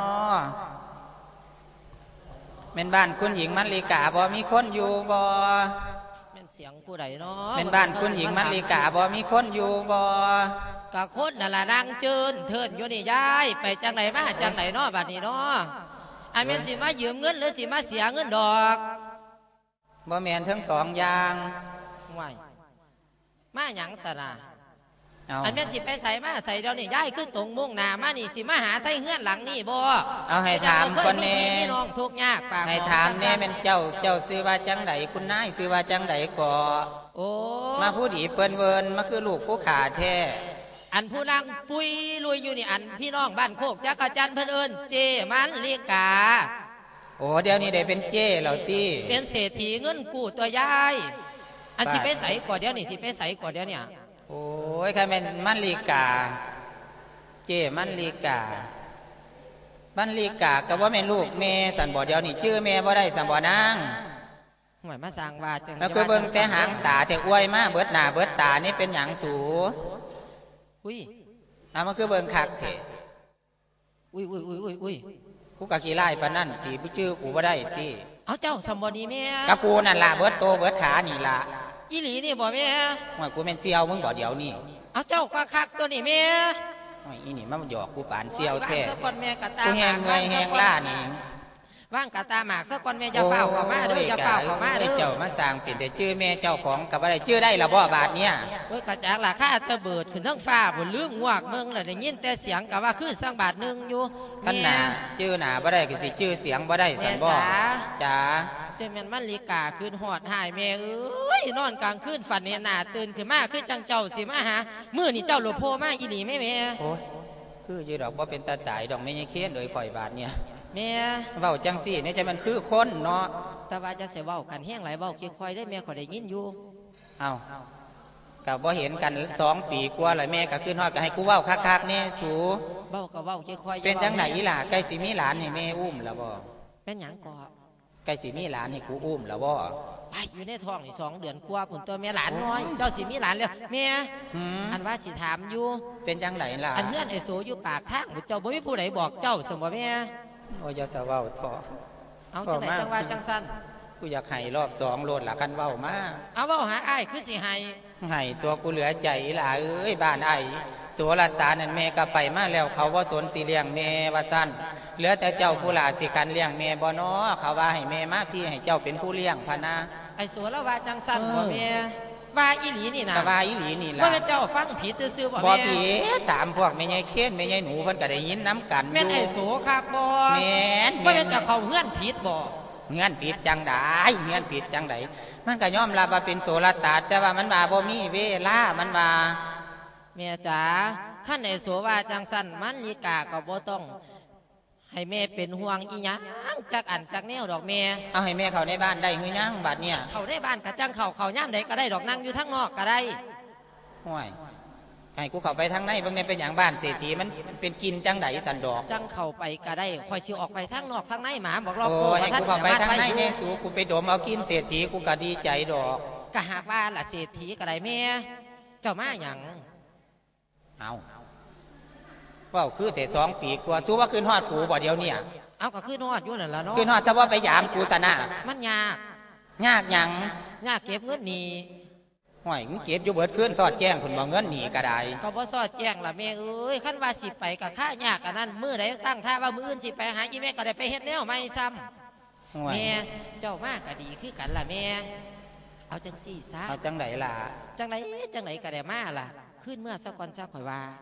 แม่นบ้านคุณหญิงมันลีกาบ่มีคนอยู่บ่แม่นเสียงผู้ใดเนาะแม่นบ้านคุณหญิงมันลีกาบ่มีคนอยู่บ่กะคนนั่นล่ะนางเจินเทินอยู่นี่ยายไปจังไหนมาจังไหนเนาะบัดนี้เนาะอันแม่นสิมายืมเงินหรือสิมาเสียเงินดอกบ่แม่นทั้งสองอย่างว้ายมาหยังซะน่ะอันแม่นสิไปใส่มาใส่เดี๋ยวนี้ย้ายขึ้นตรงมุ่งหน้ามานี่สิมาหาไทยเฮือนหลังนี่บ่เอาให้ถามคนแน่พี่น้องทุกข์ยากปากให้ถามแน่แม่นเจ้าเจ้าซื้อว่าจังไดคุณนายซื้อว่าจังไดก่อโอ้มาผู้ดีเปิ้นเวินมาคือลูกผู้ขาแท้อันผู้นางปุยลุยอยู่นี่อันพี่น้องบ้านโคกจักรจันทร์เพิ่นเอิ้นเจมันลีกาโอ้เดี๋ยวนี้ได้เป็นเจแล้วติเป็นเศรษฐีเงินกู้ตัวยายอันสิไปใส่ก่อนเดี๋ยวนี้สิไปใส่ก่อนเดี๋ยวเนี่ยโอ้ยใครเป็นมันลีกาเจมันลีกามันลีกาก็ว่าแม่ลูกแม่สันบ่เดียวนี่ชื่อแม่บ่ได้สันบ่นางหวยมาสร้างว่าจังแล้วคือเบิ่งแต่หางตาจะอ้วยมาเบิดหน้าเบิดตานี่เป็นหยังสูอุ้ยอ่ะมันคือเบิ่งคักเถอุ้ยอุ้ยอุ้ยอุ้ยอุ้ยกูกะขี้ไล่ปานนั่นตีผู้ชื่อกูบ่ได้ตีเอาเจ้าสมบ่นี้แม่กะกูนั่นล่ะเบิดโตเบิดขานี่ล่ะอีหลีนี่บ่แม่ว่ากูเป็นเสี่ยวมึงบ่เดี๋ยวนี่เอาเจ้าก็คักตัวนี่แม่ว่าอีนี่มันหยอกกูปานเสี่ยวแท้กูแห้งเงยแห้งล่านี่ว่างกะตาหมากสักคนแม่จะเฝ้าเข้ามาเด้อจะเฝ้าเข้ามาเด้อเจ้ามาสร้างเป็นแต่ชื่อแม่เจ้าของกับอะไรชื่อได้ละบ่บาทเนี่ยโอ้ยกระจากราคาตะเบิดขึ้นทั้งฟ้าบนลืมงวกเมืองเลยได้ยินแต่เสียงกะว่าคือสร้างบาทนึงอยู่ขันหนาชื่อหนาบ่ได้ก็สิชื่อเสียงบ่ได้สันบ่จ๋าเจแม่นมันลีกาคืนหอดหายแม่เอ้ยนอนกลางคืนฝันเห็นหน้าตื่นขึ้นมาคือจังเจ้าสิมาหามื้อนี่เจ้าหลุดโพมาอีหลีแม่แม่โอ้ยคือยืดดอกบ่เป็นตาตายดอกไม่ยังเคี้ยนเลยข่อยบาทเนี่ยแม่เว้าจังสี่นี่จะมันคือคนเนาะแต่ว่าจะเสียเว้ากันแห้งไหลเว้าค่อยๆได้แม่ก็ได้ยินอยู่เอากับบ่เห็นกันสองปีกว่าเลยแม่ก็ขึ้นฮอดก็ให้กูเว้าคักๆแน่สูเว้าก็เว้าค่อยๆเป็นจังไหนอีหล่ะใกล้สิมีหลานให้แม่อุ้มแล้วบ่เป็นหยังก่อใกล้สิมีหลานให้กูอุ้มแล้วบ่ไปอยู่ในท้องนี่สองเดือนกว่าผลตัวแม่หลานน้อยเจ้าสิมีหลานแล้วแม่อันว่าสิถามอยู่เป็นจังไหนล่ะอันเงื่อนไอโซอยู่ปากทางเจ้าบ่มีผู้ใดบอกเจ้าสมบ่แม่โอ้ยจะสะเว้าท้อเอาจังไหนจังว่าจังสั้นกูอยากให้รอบสองโลดละกันเว้ามาเอาเว้าหาอ้ายคือสิให้ให้ตัวกูเหลือใจล่ะเอ้ยบ้านไอ้โสรตานั่นแม่ก็ไปมาแล้วเขาว่าสนสิเลี้ยงแม่ว่าสั้นเหลือแต่เจ้าผู้หลาสิกันเลี้ยงแม่บ่น้อเขาว่าให้แม่มาพี่ให้เจ้าเป็นผู้เลี้ยงพะนะไอ้โสรว่าจังสั้นบ่แม่ว่าอีหลีนี่นะว่าอีหลีนี่ล่ะว่าเจ้าฟังผิดซื่อบ่แม่บ่ผิดถามพวกแม่ยายเค้นแม่ยายหนูเพิ่นก็ได้ยินน้ำกันแม่นไอ้โสคักบ่แม่นว่าเจ้าเขาเฮือนผิดบ่เฮือนผิดจังได๋เฮือนผิดจังได๋มันก็ยอมรับว่าเป็นโสรตาแต่ว่ามันว่าบ่มีเวลามันว่าแม่จ๋าคันไอ้โสว่าจังสั้นมันลีกาก็บ่ต้องให้แม่เป็นห่วงอีหยังจักอันจักแนวดอกแม่เอาให้แม่เข้าในบ้านได้หือยังบัดเนี่ยเข้าในบ้านกะจังเข้าเข้าย่ำใดก็ได้ดอกนั่งอยู่ทั้งนอกก็ได้ห่วยให้กูเข้าไปทางในเบิ่งในเป็นอย่างบ้านเศรษฐีมันเป็นกินจังไดสันดอกจังเข้าไปก็ได้คอยสิออกไปทางนอกทางในหมาบอกรอบโอ้ให้กูเข้าไปทางในเนี่ยสูกูไปดมเอากินเศรษฐีกูก็ดีใจดอกก็หากว่าล่ะเศรษฐีก็ได้แม่เจ้ามาหยังเอาว่าคือแต่สองปีกว่าสู้ว่าขึ้นฮอดกูบ่เดียวเนี่ยเอาก็ขึ้นฮอดอยู่นั่นล่ะเนาะขึ้นฮอดซะว่าไปยามกูซะนะมันยากยากหยังยากเก็บเงินหนีห่วยมึงเก็บอยู่เบิดขึ้นสอดแจ้งคนบ่เงินหนีก็ได้ก็บ่สอดแจ้งล่ะแม่เอ้ยคันว่าสิไปก็ค่ายากกันนั่นมื้อใดตั้งท่าว่ามื้ออื่นสิไปหาอีแม่ก็ได้ไปเฮ็ดแนวใหม่ซ้ำแม่เจ้ามาก็ดีคือกันล่ะแม่เอาจังซี่ซะเอาจังไดล่ะจังไดจังไดก็ได้มาล่ะขึ้นเมื่อสักก่อนซะข่อยว่า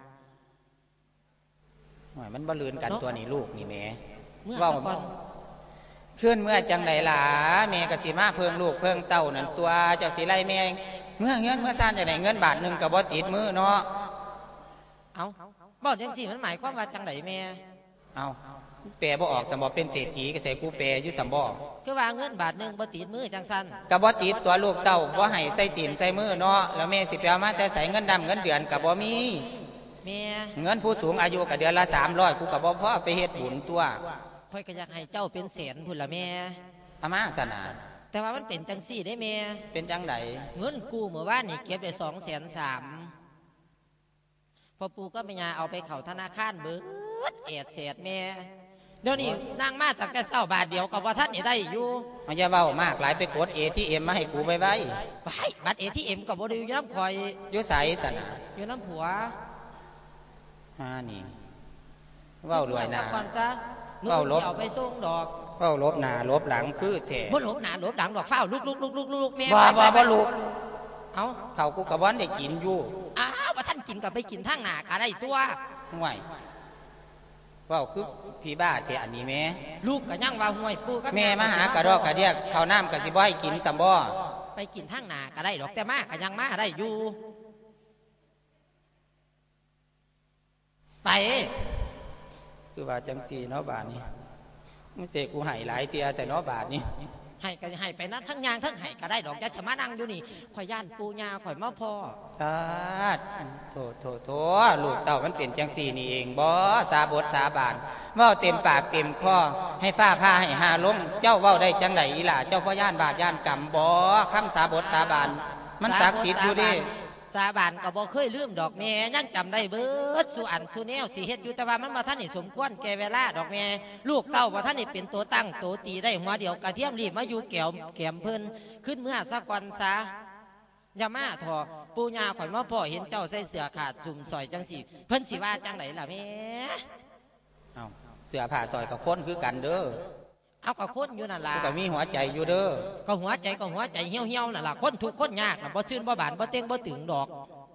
มันบ่ลืนกันตัวนี้ลูกนี่แม่ว่าขึ้นเมื่อจังไดล่ะแม่ก็สิมาเพิ่งลูกเพิ่งเต้านั่นตัวเจ้าสิไล่แม่เมื่อเงินเมื่อซ่านจังไดเงินบาทนึงก็บ่ติดมือเนาะเอาบ่จังซี่มันหมายความว่าจังไดแม่เอาแปลบ่ออกสมบ่เป็นเศรษฐีก็ใส่กูแปลอยู่สมบ่คือว่าเงินบาทหนึ่งบ่ติดมือจังสันก็บ่ติดตัวลูกเต้าบ่ให้ใส่ตีนใส่มือเนาะแล้วแม่สิไปเอามาแต่ใส่เงินดำเงินเดือนก็บ่มีแม่เงินผู้สูงอายุก็เดือนละสามร้อยกูก็บ่พอไปเฮ็ดบุญตัวค่อยก็อยากให้เจ้าเป็นแสนพุ่นละแม่อามาสนาแต่ว่ามันเป็นจังซี่ได้แม่เป็นจังไดเงินกู้เมื่อวานนี่เก็บได้สองแสนสามพอปู่ก็ไปยาเอาไปเข้าธนาคารเบิดเอดเศษแม่เดี๋ยวนี้นางมาตั้งแต่เช้าบาทเดียวกับว่าท่านนี่ได้อยู่มันจะเว้ามากหลายไปกด เอ ที เอ็ม มาให้กูไว้ไว้ไปบัตร เอ ที เอ็ม กับบ่ได้อยู่น้ำคอยอยู่ไสสนาอยู่น้ำผัวอ่านี่เว้ารวยนาก่อนซะเว้าลบเอาไปส่งดอกเว้าลบหน้าลบหลังคือแท้บ่ลบหน้าลบหลังดอกเฝ้าลุกๆๆๆๆแม่บ่บ่บ่ลุกเอ้าเขากูก็บ่ได้กินอยู่อ้าวบ่ท่านกินก็ไปกินทางหน้าก็ได้ตัวห่วยว่าคือพี่บ้าเทอันนี้แม่ลูกก็ยังว่าห่วยปู่ก็แม่มาหากระดอกกระเดียกข้าวน้ำกะสิบ่ให้กินสัมบ่ไปกินทางหน้าก็ได้ดอกแต่มาก็ยังมาได้อยู่ไปคือว่าจังสีเนาะบาทนี้ไม่เสกกูให้หลายเทียใส่เนาะบาทนี้ให้ก็ให้ไปนะทั้งยางทั้งให้ก็ได้ดอกจะจะมานั่งอยู่นี่ข่อยย่านปูยาข่อยมาพ่อตาโถโถโถลูกเต่ามันเปลี่ยนจังสีนี่เองบ่สาบทสาบานเว้าเต็มปากเต็มคอให้ฟ้าผ้าให้หาลงเจ้าเว้าได้จังไดอีหล่ะเจ้าพ่อย่านบาปย่านกรรมบ่คำสาบทสาบานมันศักดิ์สิทธิ์อยู่ดิสาบานก็บ่เคยลืมดอกแม่ยังจำได้เบิดสู่อันสู่แนวสิเฮ็ดอยู่แต่ว่ามันบ่ทันนี่สมควรแก่เวลาดอกแม่ลูกเต้าบ่ทันนี่เป็นตัวตั้งตัวตีได้หัวเดียวกระเทียมรีบมาอยู่แก้วแก้มเพิ่นขึ้นเมื่อสักวันซะอย่ามาทอปู่ย่าข่อยมาพ่อเห็นเจ้าใส่เสื้อขาดสุ่มซอยจังสิเพิ่นสิว่าจังไดล่ะแม่เอ้าเสื้อผ้าซอยกับคนคือกันเด้อเอากับคนอยู่นั่นล่ะก็มีหัวใจอยู่เด้อก็หัวใจก็หัวใจเหี่ยวเหี่ยวนั่นล่ะคนทุกคนยากน่ะบ่ชื่นบ่บานบ่เต็งบ่ตึงดอก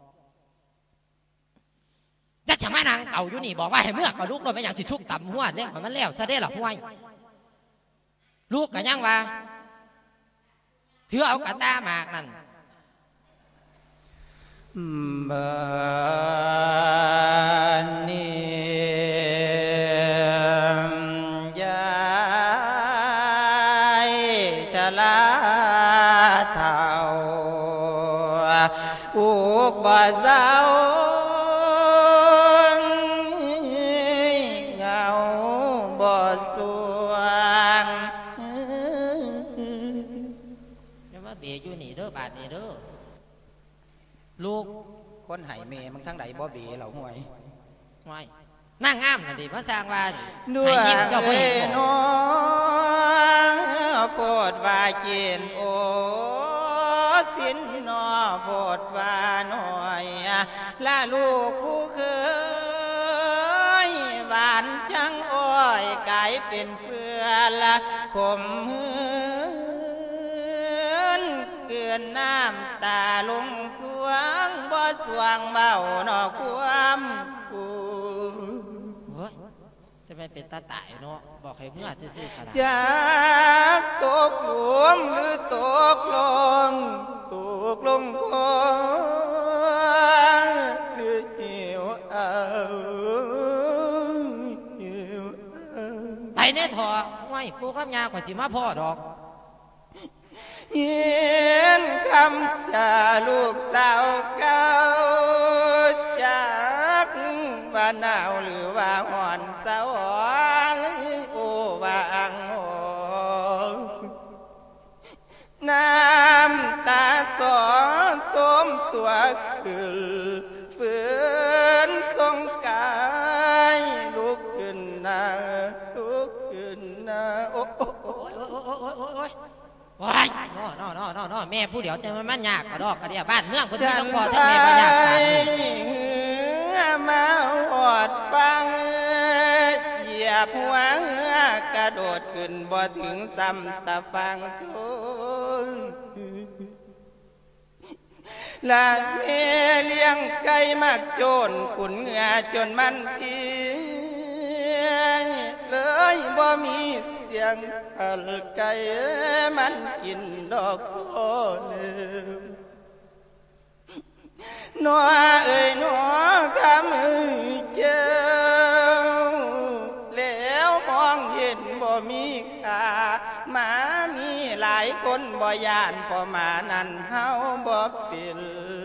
จะจะมานางเก่าอยู่นี่บอกว่าให้เมื่อก็ลูกเราไม่อยากสิชุกต่ำหัวเลยมันแล้วซะได้หรอห้วยลูกกันยังวะถือเอากระตามากนั่นบ้านนี้ยายชะลาเท่าอุกบ่เศร้าบาทนี่เด้อลูกคนไห้เมย์มึงทั้งไหนบ่เบีเหล่าห่วยห่วยนั่งงามน่ะดิพระสร้างว่าด้วยเอ้ยน้องโปรดว่าเกียนโอสินนอโปรดว่าหน่อยละลูกผู้เคยหวานจังอ้อยกลายเป็นเฟือละขมเกินน้ำตาลงสวงบ่สวงเบานอความกูจะไม่เป็นตาตายเนาะบอกให้เมื่อซื่อๆขนาดจากตกหลุมหรือตกลงตกลงคอหรือหิวเอาหิวไปเนี่ยถอห้วยปูกับยาขวัญสิมาพ่อดอกเย็นคำจาลูกสาวเก่าจากว่าหนาวหรือว่าห่อนสาวโอว่าอังโอน้ำตาสอสมตัวขึ้นฝืนทรงกายลุกขึ้นนาลุกขึ้นนาโอ้โอ้โอ้โอ้โอ้โอ้โอ้โอ้ว้ายน้อน้อน้อน้อน้อแม่ผู้เดียวจะมันมันยากกระดอกกระเดียบ้านเมืองคนที่ต้องพอทั้งแม่ก็ยากกันมาหอดฟังเหยียบหัวกระโดดขึ้นบ่ถึงซ้ำตะฟังชนละแม่เลี้ยงไก่มักโจรกุนเหงื่อจนมันพีเลยบ่มีเสียงอัลไก่มันกินดอกโพเลือนัวเอ้ยนัวคำเจ้าแล้วหมอบ่มีค่าหมามีหลายคนบ่ย่านพอหมานั้นเฮาบ่เป็น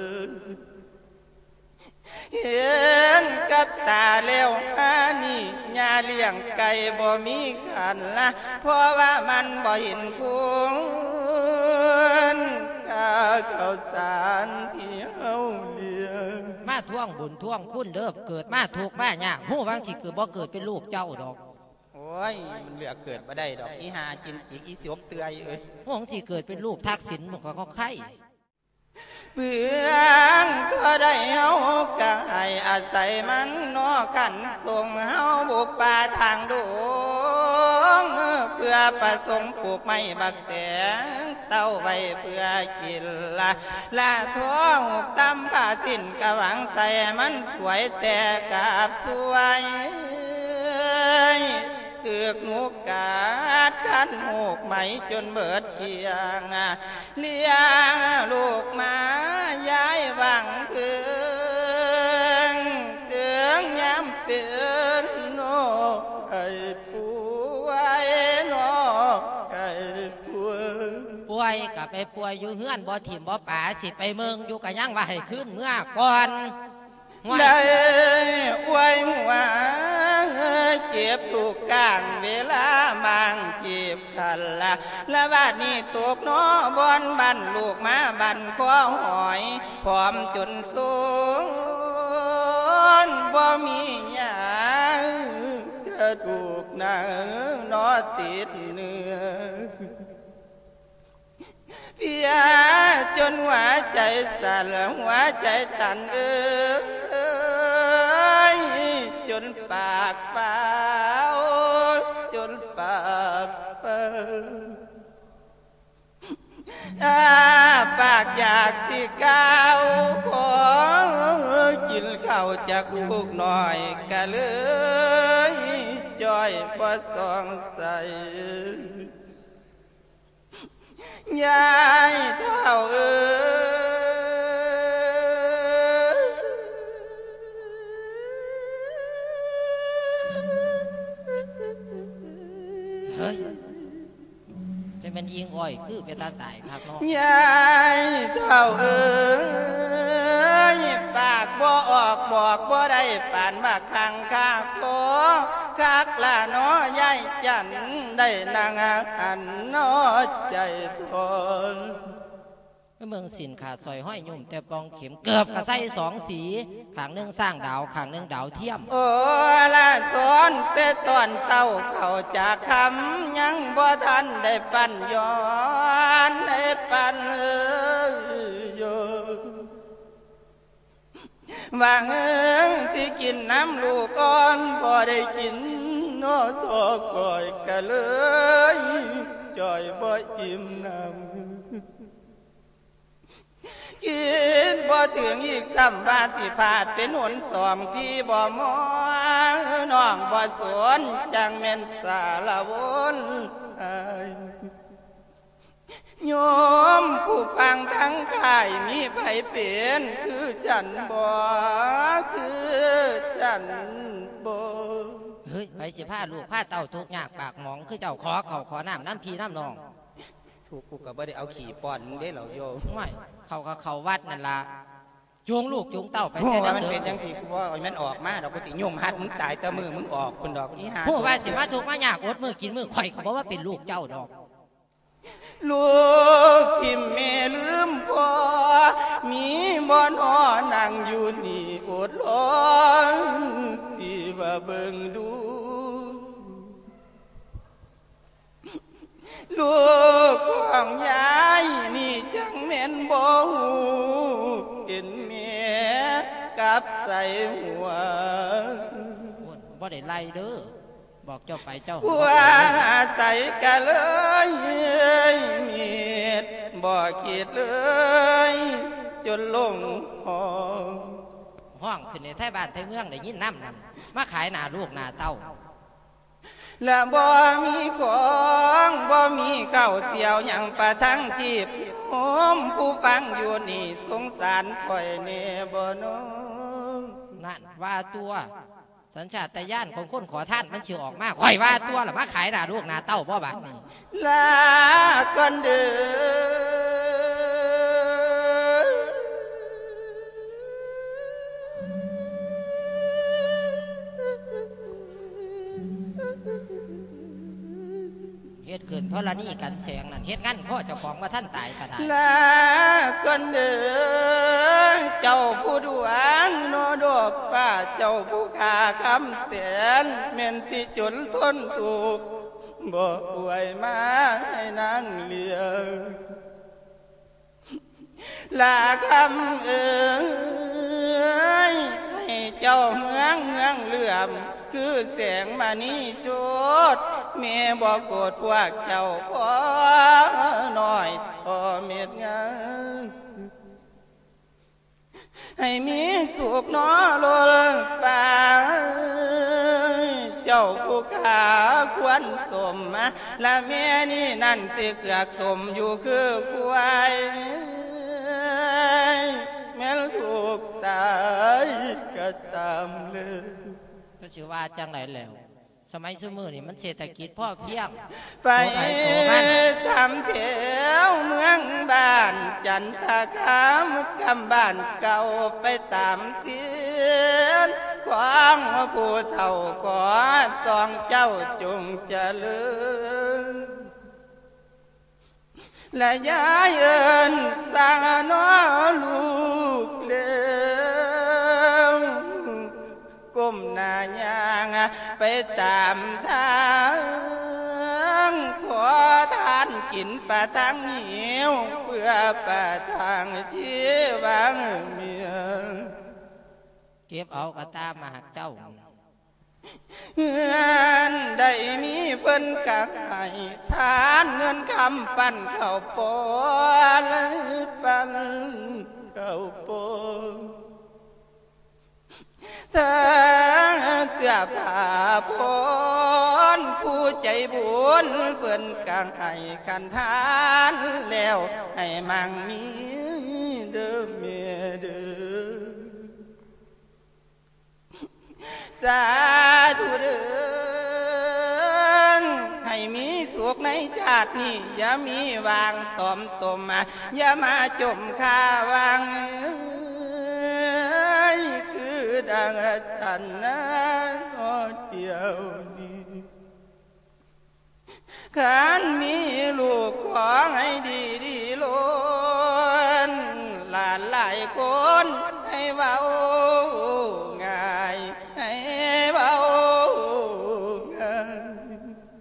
เห็นกับตาแล้วหานี่ยาเลี้ยงไก่บ่มีกันละเพราะว่ามันบ่เห็นคุณข้าข้าวสารที่เฮาเลี้ยงมาท่วงบุญท่วงคุณเด้อเกิดมาถูกมายากฮู้ว่าสิเกิดบ่เกิดเป็นลูกเจ้าดอกโอ้ยมันเหลือเกิดบ่ได้ดอกอีหาจินจิกอีสิบเตือยเอ้ยฮู้ว่าสิเกิดเป็นลูกทักษิณมันก็ไข่เปลืองตัวได้เฮากะให้อาศัยมันนอขันส่งเฮาบุกป่าทางดงเพื่อประสงค์ปลูกไม้บักแตงเต้าไว้เพื่อกินละละท้องตำผ้าสิ้นกะหวังใส่มันสวยแต่กับสวยถือกงูกาดขันหูกไหมจนเบิดเกียงเลี้ยงลูกมาย้ายวังพึ่งถึงย้ำเตือนนกไก่ป่วยนกไก่ป่วยป่วยกับไปป่วยอยู่เฮือนบ่ถิ่มบ่ป่าสิไปเมืองอยู่กะยังว่าให้ขึ้นเมื่อก่อนได้อวยหัวเจ็บลูกกลางเวลาบางจีบขันละละบาดนี้ตกน้อบอนบันลูกมาบันข้อหอยพร้อมจนสูงบ่มีหยากระดูกหนังนอติดเนื้อเพียจนหัวใจสั่นหัวใจตันเอ้ยจนปากเปล่าจนปากเปล่าปากอยากสิก้าวขอกินข้าวจากลูกหน่อยกะเลยจ้อยบ่สองใสยายเท่าเอ้ยเฮ้ยจะเป็นอิงอ้อยคือเป็นตาตายครับเนาะยายเท่าเอ้ยปากบ่ออกบอกบ่ได้ปานมาคังคาโคคักละน้อยายจันได้นางอันน้อใจทนเมืองสินขาดซอยห้อยยุ่มแต่ปองเข็มเกือบกระไส้สองสีขางหนึ่งสร้างดาวขางหนึ่งดาวเทียมโอ้ละสอนแต่ตอนเศร้าเข้าจากคำยังบ่ทันได้ปั่นย้อนได้ปั่นเอ้ยว่าเอิงสิกินน้ำลูกอ่อนบ่ได้กินนอทอก่อยกะเลยจ่อยบ่อิ่มน้ำคิดบ่ถึงอีกซ้ำว่าสิพาดเป็นหนสอมพี่บ่มองน้องบ่สวนจังแม่นสารวนโยมผู้ฟังทั้งข่ายมีไผเป็นคือจันบ่คือจันบ่เฮ้ยไผสิพาลูกพาเต้าทุกยากปากหมองคือเจ้าขอเขาขอน้ำน้ำพีน้ำนองถูกกูก็บ่ได้เอาขี่ป้อนมึงได้เหรอโยมไม่เขาก็เขาวัดนั่นล่ะจูงลูกจูงเต้าไปแต่ว่ามันเป็นจังสิกูว่าไอ้มันออกมาดอกกูสิโยมฮัดมึงตายแต่มือมึงออกคนดอกอีหาผู้ว่าสิมาทุกมายากอดมือกินมือข่อยเขาบอกว่าเป็นลูกเจ้าดอกลูกทิมแม่ลืมพ่อมีบ่นอนั่งอยู่นี่อดร้องสิว่าเบิ่งดูลูกของยายนี่จังแม่นบ่ฮู้เป็นแม่กับใส่หัวบ่ได้ไล่เด้อบอกเจ้าไปเจ้าว่าใส่กะเลยมีดบ่คิดเลยจนลงห้องห้องขึ้นในไทยบ้านไทยเมืองได้ยินน้ำนั่นมาขายหน้าลูกหน้าเต้าและบ่มีของบ่มีเก้าเสียวยังประทังจีบโฮมผู้ฟังอยู่นี่สงสารข่อยแน่บ่น้องนั่นว่าตัวสัญชาตญาณของคนขอท่านมันชื่อออกมาข่อยว่าตัวหรือมาขายหน้าลูกหน้าเต้าบ่บาดนี้ลาก่อนเด้อเฮ็ดเกินธรณีกันแสงนั่นเฮ็ดงั้นพ่อเจ้าของว่าท่านตายก็ได้ลาก่อนเด้อเจ้าผู้ดวงโนดอกป้าเจ้าผู้ขาคำแสนแม่นสิจนทนทุกข์บ่ป่วยมาให้นางเลี้ยงลาคำเอ๋ยให้เจ้าเมืองเมืองเหลื่อมคือแสงมานี่โชดแม่บ่โกรธพวกเจ้าพอน้อยพอเม็ดงามให้มีสุขน้อโลลป่าเจ้าผู้ขาควรสมมาและแม่นี่นั่นสิเกือกตมอยู่คือควายแม่ถูกตายก็ตามเลยก็ชื่อว่าจังไหนแล้วสมัยสมือนี่มันเศรษฐกิจพ่อเพียงไปทำแถวเมืองบ้านจันทคามกำบ้านเก่าไปตามเสียนขวางผู้เฒ่าก่อสองเจ้าจงเจริญและย้ายเอิญสร้างน้อลูกเลี้ยงก้มหน้ายางไปตามทางขอทานกินปลาทางเหนียวเพื่อปลาทางชีวังเมียเก็บเอากระตามาหักเจ้าเงินได้มีเพิ่นกักให้ทานเงินคำปั้นเข้าปอนปั้นเข้าปอนถ้าเสื้อผ้าพรผู้ใจบุญเพิ่นกังให้ขันทานแล้วให้มั่งมีเด้อเมียเด้อสาธุเด้อให้มีสุขในชาตินี้อย่ามีวางตอมตมมาอย่ามาจมข้าวางคือดังฉันนั้นเดียวนี้ขันมีลูกขอให้ดีดีล้วนหลานหลายคนให้เบาง่ายให้เบาง่าย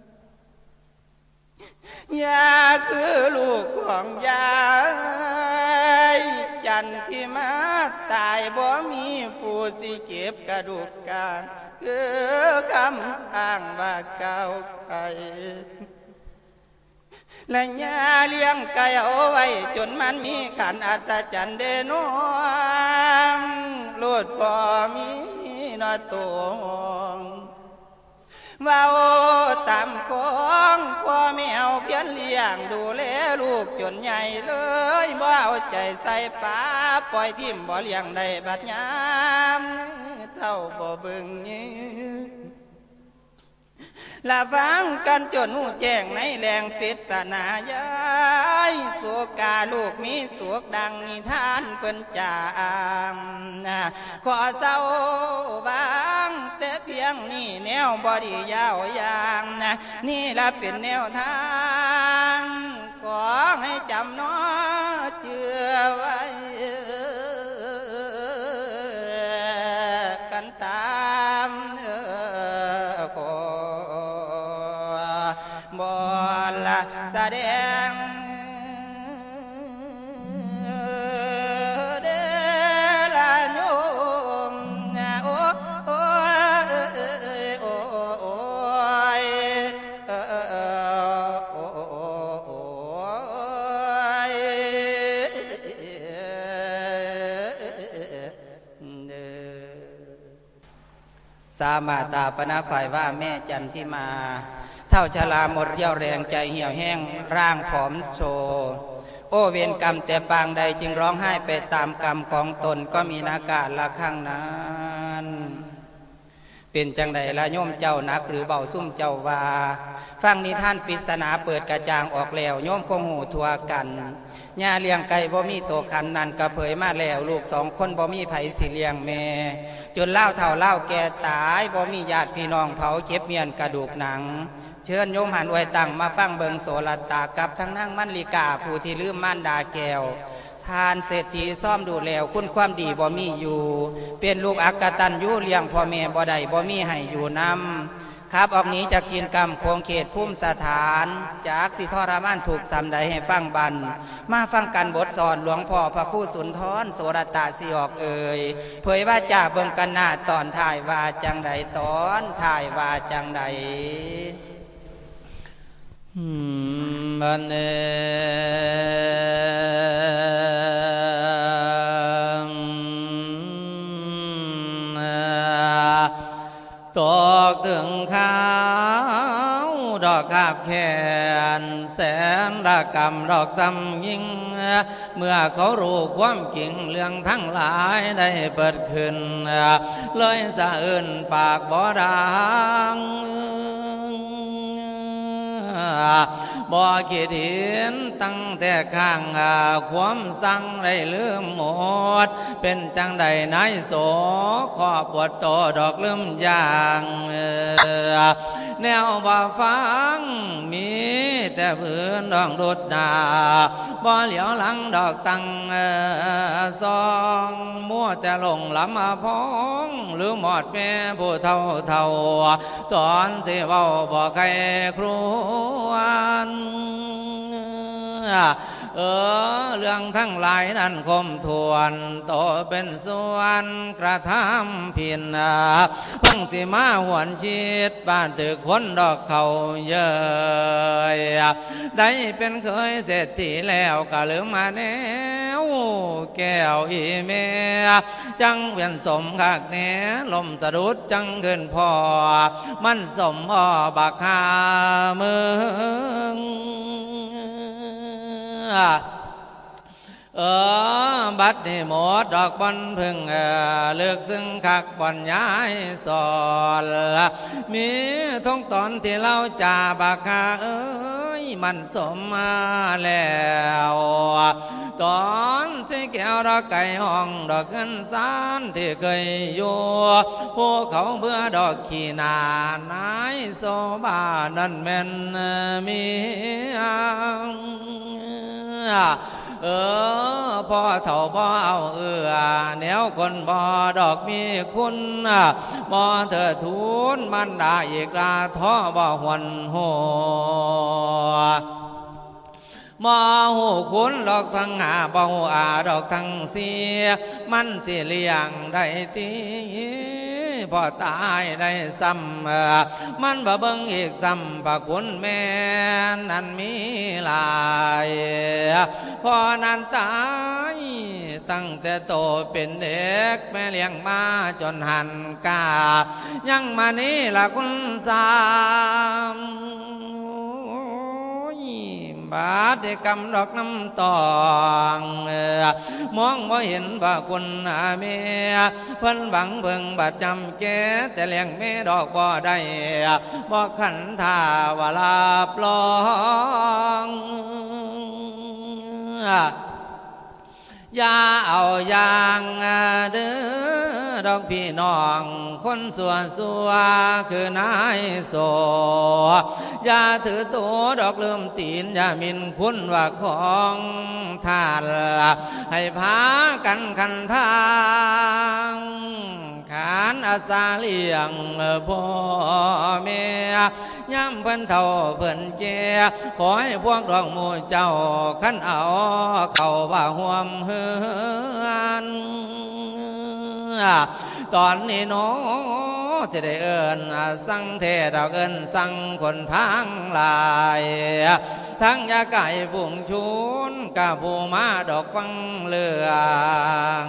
อย่าคือลูกของยายจันที่มาตายบ่มีผู้สิเก็บกระดูกกางคือคำอ้างว่าเก่าไก่และยาเลี้ยงไก่เอาไว้จนมันมีขันอัศจรรย์เดนองโลดบ่มีนอตัวว่าตามของพ่อแมวเพียนเลี้ยงดูแลลูกจนใหญ่เลยบ่เอาใจใส่ป้าปล่อยทิ่มบ่เลี้ยงได้บัดยามเท่าบ่เบิ่งนี้ละฟังกันจนหูแจ้งในแรงปิศนาย้ายสุกาลูกมีสุขดังนิทานเปิ้นจามขอเศร้าบางแต่เพียงนี่แนวบอดียาวยางนี่ละเป็นแนวทางขอให้จำน้อเชื่อไว้กันตามบ่ละแสดงเดลาโยมโอ้โอ้โอ้โอ้โอ้สามาตาปนาฝ่ายว่าแม่จันทิมาเท่าชราหมดเรี่ยวแรงใจเหี่ยวแห้งร่างผอมโซโอเวรกรรมแต่ปางใดจึงร้องไห้ไปตามกรรมของตนก็มีนากาศละข้างนั้นเป็นจังใดละโยมเจ้านักหรือเบาซุ่มเจ้าว่าฟังนิทานปริศนาเปิดกระจางออกแล้วโยมคงหูทั่วกันย่าเลี้ยงไก่บ่มีตัวคันนั่นกระเผยมาแล้วลูกสองคนบ่มีไผสิเลี้ยงแม่จนเล่าเท่าเล่าแก่ตายบ่มีญาติพี่น้องเผาเก็บเมียนกระดูกหนังเชิญโยมหันอวยตังมาฟังเบิงโสรตากับทั้งนั่งมันลิกาผู้ที่ลืมม่านดาแก้วทานเศรษฐีซ่อมดูแล้วคุณความดีบ่มีอยู่เป็นลูกอักตันยูเลี้ยงพ่อแม่บ่ได้บ่มีให้อยู่นำครับออกนี้จะกินกรรมโคงเขตพุ่มสถานจากสิทรมานถูกสำใดให้ฟังบันมาฟังกันบทสอนหลวงพ่อพระครูสุนทรโสรตาสิออกเอ่ยเผยว่าจ่าเบิ่งกันหน้าตอนถ่ายว่าจังใดตอนถ่ายว่าจังใดบันเนตกถึงข้าวดอกคาบแขนแสนระกำดอกซ้ำยิ่งเมื่อเขารู้ความจริงเรื่องทั้งหลายได้เปิดขึ้นเลยสะอื้นปากบ่ดังบ่คิดเห็นตั้งแต่ข้างความสั่งได้ลืมหมดเป็นจังใดนายโสขอปวดโตดอกลืมอย่างแนวบ่ฟังมีแต่พื้นดองดุดหนาบ่เหลียวหลังดอกตังซองมัวแต่หลงลำมาพ้องหรือหมอดแม่ผู้เท่าเท่าตอนสิเว้าบ่ใครครวนเออเรื่องทั้งหลายนั้นคมทวนโตเป็นส่วนกระทำผิดเพิ่งสิมาหวนชิดบ้านตึกคนดอกเขาเยยได้เป็นเคยเศรษฐีแล้วก็ลืมมาแนวแก้วอีเมียจังเป็นสมคักแหนลมสะดุดจังขึ้นพอมันสมอ้อบักหาเมืองเออบัดนี้หมดดอกบอนพึ่งเลือกซึ่งคักบอนย้ายสอนมีท่องตอนที่เราจ่าบากคาเอ้ยมันสมมาแล้วตอนสิแก้วดอกไก่ห้องดอกเงินสานที่เคยอยู่พวกเขาเบื่อดอกขี้นานายโซบานั่นแม่นมีเออพ่อเฒ่าบ่เอาเอื้อแนวคนบ่ดอกมีคุณบ่เถิดทูลมันดาอีกลาท้อบ่หวนหัวบ่หูคุณดอกทั้งหาบ่หูอาดอกทั้งเสียมันสิเลี้ยงได้ตีพอตายได้ซ้ำมันบ่เบิ่งอีกซ้ำพระคุณแม่นั้นมีหลายพอนั้นตายตั้งแต่โตเป็นเด็กแม่เลี้ยงมาจนหันกายังมานี่ละคุณสามบาดได้กำดอกน้ำตองมองบ่เห็นว่าคุณอาเมียเพิ่นหวังเพิ่งบาดจำแก่แต่เลี้ยงแม่ดอกบ่ได้บ่ขันท่าว่าลาปลองอย่าเอาอย่างเด้อดอกพี่น้องคนสัวสัวคือนายโสอย่าถือตัวดอกลืมตีนอย่ามินคุณว่าของท่านให้พากันคันทางขานอาสาเลี้ยงพ่อแม่ย้ำเพิ่นเท่าเพิ่นแก่ขอให้พวกดอกหมู่เจ้าขันเอาเข้าว่าห่วมเฮือนตอนนี้น้อจะได้เอิญสั่งเทศดอกเอิญสั่งคนทางลายทั้งยาไก่บุ่งชุนกะผู้มาดอกฟังเลือง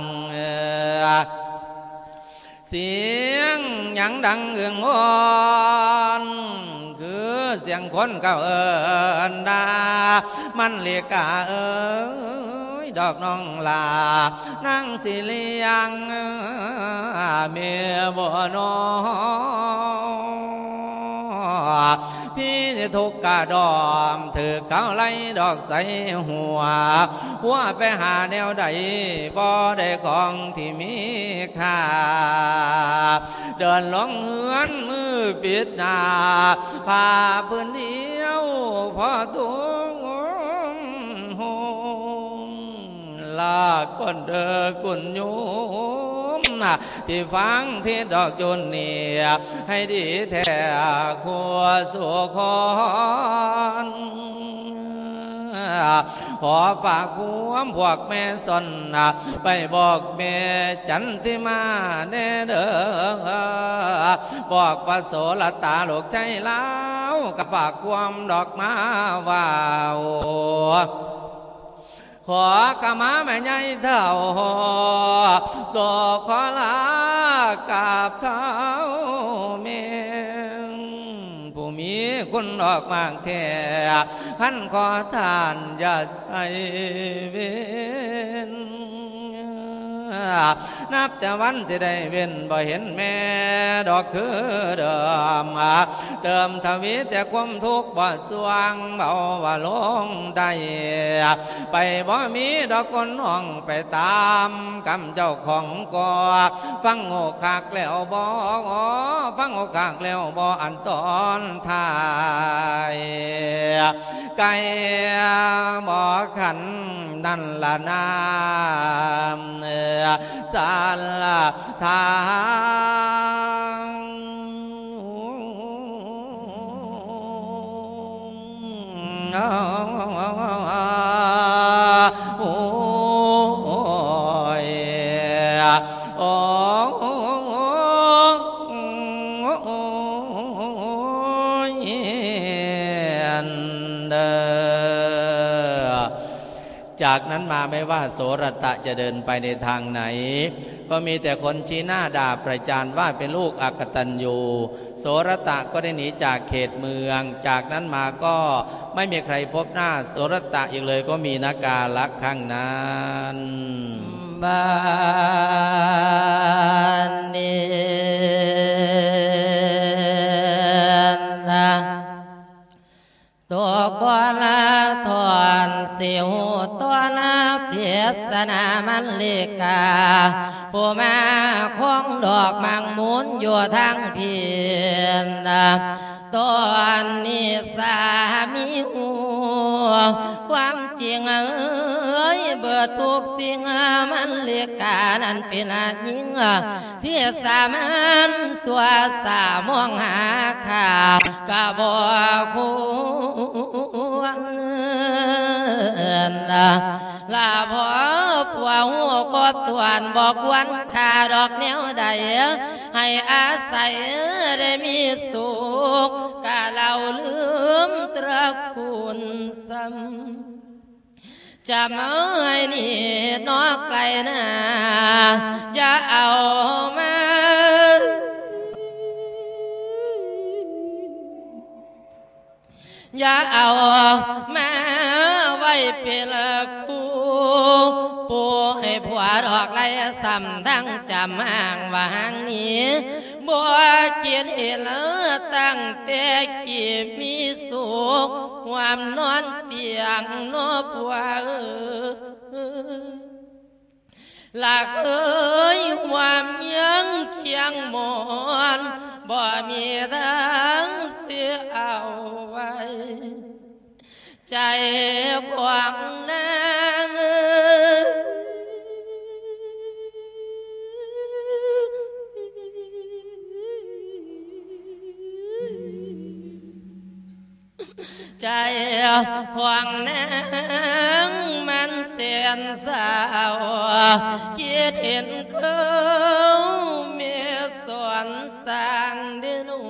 เสียงหยังดังเอื้องวอนคือเสียงคนเก่าเอิญดามันเรียกกาเอ้ยดอกน้องลานั่งสิเลียงเมียบ่นอพี่นี่ทุกกะดอมถือเขาไล่ดอกใส่หัวหัวไปหาแนวใดบ่ได้ของที่มีค่าเดินลงเฮือนมือปิดหน้าผ้าพื้นเดียวพอตุงหงลาก้นเด้อกุนโยมที่ฟังที่ดอกจุนเนี่ยให้ดีแท้ขัวสุขอนขอฝากความพวกแม่สนไปบอกแม่จันทิมาแน่เด้อบอกว่าโสลตาลูกใจแล้วก็ฝากความดอกมาว่าวขอกะมาแม่ใหญ่เท่าโศกขอลากราบเท้าแม่ผู้มีคุณดอกมากแท้ขันขอทานอย่าใส่เว้นนับแต่วันจะได้เว้นบ่เห็นแม่ดอกคือเดิมเติมทวีแต่ความทุกข์บ่สว่างเบาว่าลงได้ไปบ่มีดอกคนห้องไปตามกำเจ้าของก่อฟังโง่ขากแล้วบ่ฟังโง่ขากแล้วบ่อันตอนท้ายไก่บ่ขันนั่นละน้ำสารทางโอ้ยโอ้จากนั้นมาไม่ว่าโสรตะจะเดินไปในทางไหนก็มีแต่คนชี้หน้าด่าประจานว่าเป็นลูกอกตัญญูโสรตะก็ได้หนีจากเขตเมืองจากนั้นมาก็ไม่มีใครพบหน้าโสรตะอีกเลยก็มีนักกาลักข้างนั้นบานเนนะตัวก่อนละถอนสิวตัวนาเพียสนามันเลกาผู้มาคงดอกมังมุนอยู่ทางเพียนตัวนี้สามีหัวความจริงเอ้ยเบื่อทุกสิ่งมันเลกานั้นเป็นหญิงที่สามันสวาสามองหาข่ากะบอกควรลาพอผัวหัวกบตวนบอกวันขาดอกแนวใดให้อาศัยได้มีสุขกะเราลืมตระกูลซ้ำจะมาให้นี่นอกไกลนะอย่าเอามาอย่าเอามาไว้เป็นคู่ปูให้ผัวดอกไรซ้ำทั้งจำห่างว่าห่างนี้บัวเขียนเห็นแล้วตั้งแต่กี่มีสุขความนอนเตียงนอผัวหลักเอ้ยความยังเคียงมอนบ่มีทางเสียเอาไว้ใจขวางนางใจขวางนางมันเสียนสาวคิดเห็นเขาเมียสวนสร้างเดนู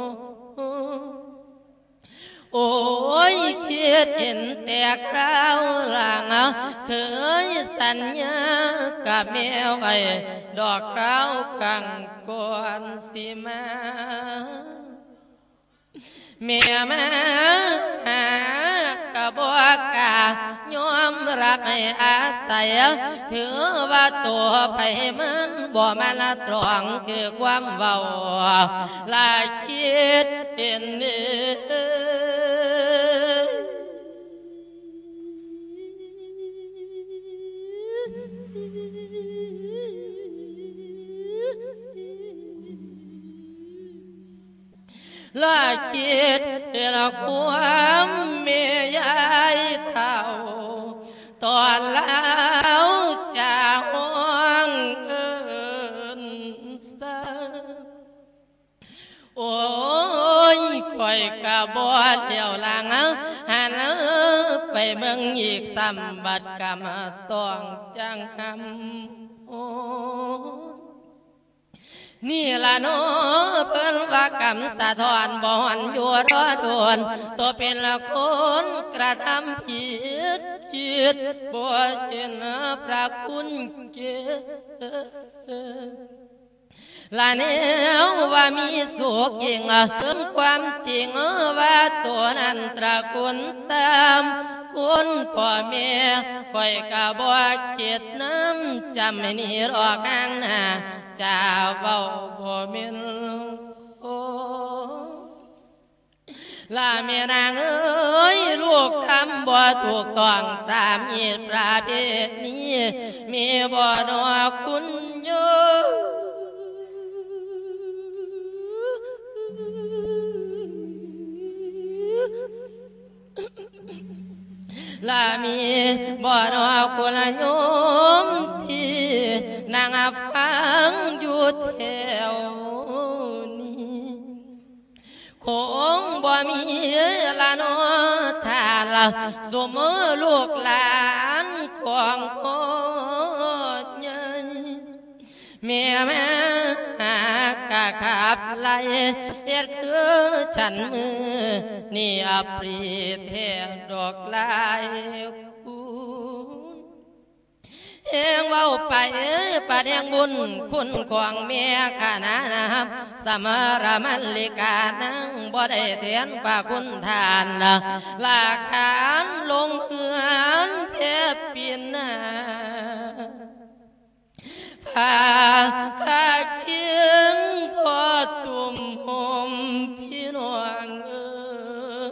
โอ้ยคิดเห็นแต่คราวหลังเคยสัญญากับแม่ไว้ดอกคราวขังก่อนสิมาเมียมาหาก็ะบ่กล้ายอมรับให้อาศัยถือว่าตัวไผมันบ่มาละตรองคือความเว้าลาคิดเห็นเด้ลาคิดเห็นความเมียายเท่าตอนแล้วจะห้องเอินซาโอ้ยข่อยกะบ่เลี้ยวหลังหันไปเมืองอีกสัมบัติกรรมต้องจังหำโอ้นี่ละโนเพิ่นว่ากรรมสะท้อนบ่อนอยู่รอดวนตัวเป็นละคนกระทำผิดคิดบ่เห็นพระคุณเกิดละแนวว่ามีสุขยิ่งเกินความจริงว่าตัวนั้นตระกูลตามคุณพ่อแม่คอยกะบ่คิดน้ำจำให้นี่รอข้างหน้าจะเว้าบ่แม่นโอ้ลาแม่นางเอ้ยลูกทำบ่ถูกต้องตามอีกประเภทนี้มีบ่ดอกคุณโยลามีบ่อนอกุลโยมที่นางฟังอยู่แถวนี้คงบ่มีละนอทานละสมลูกหลานของพ่อใหญ่เมียแม่หากะขับไล่เฮ็ดคือฉันมือนี่อปรีเทดอกลายคุณเฮงเว้าไปประเดียงบุญคุณของเมียขนาดสมรมัลลิกานังบ่ได้เทียนปาคุณทานลาขานลงเหือนเทพปีนาพาข้าเคียงพอตุ่มหอมพี่น้องเออ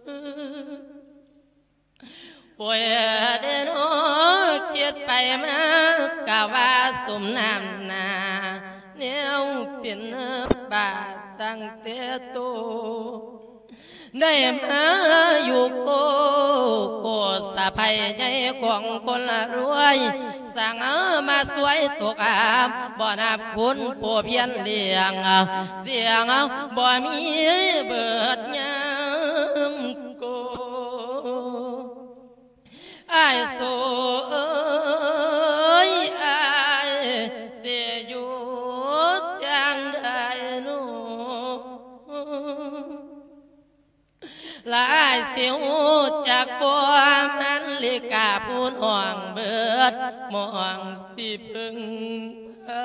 ป่วยเดินโอคิดไปมากะว่าสมน้ำนาเนียวเป็นบาตั้งแต่โตได้มาอยู่โกโกสะภัยใหญ่ของคนละรวยสั่งมาสวยตกอาบบ่นับคุณผู้เพียรเลี้ยงเสียงบ่มีเบิดยามโกไอ้โสเอ้ยไอ้เสียอยู่จังได้โนลายเสียวจากบัวมันลิกาพูนห่วงเบิดมองสิพึงเอ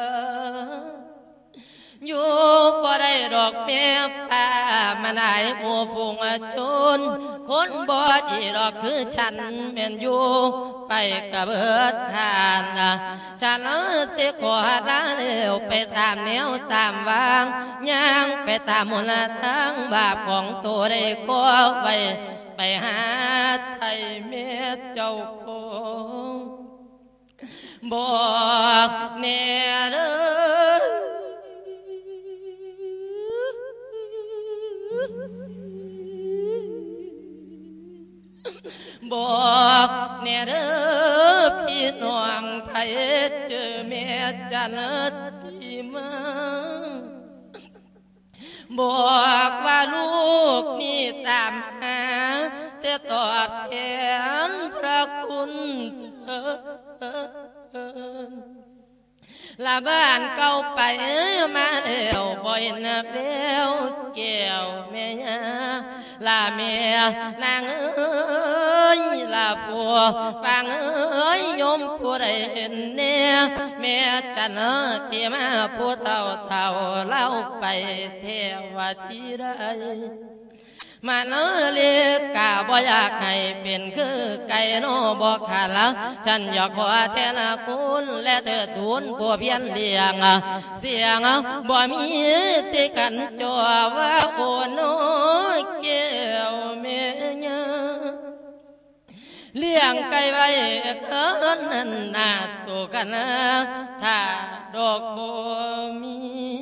อยู่บ่ได้ดอกเมียป่ามาไหนหมู่ฝูงชนคนบ่ดีดอกคือฉันแม่นอยู่ไปกะเบิดทานฉันสิขอลาเร็วไปตามแนวตามวางย่างไปตามมูลทางบาปของตัวได้ก่อไว้ไปหาไทยเมียเจ้าของบอกแน่เด้อบอกแน่เด้อพี่น้องไผเจอแม่จันทีมาบอกว่าลูกนี่ตามหาจะตอบแทนพระคุณเธอละบ้านเก่าไปมาแล้วบ่อยนับแล้วแก้วแม่ยาลาแม่นางเอ้ยลาผัวฟังเอ้ยยมผู้ใดเห็นแน่แม่จันที่มาผู้เฒ่าเฒ่าเล่าไปเทวทีใดมันเลียกาบ่อยากให้เป็นคือไก่โนบ่ขาดละฉันอยากขอเทละคุณและเธอทูลผู้เพียนเลี้ยงเสียงบ่มีสิกันจัวว่าโอ้น้อยแก้วเมียเลี้ยงไก่ไว้เคินนั่นนาตัวกันนะถ้าดอกบัวมี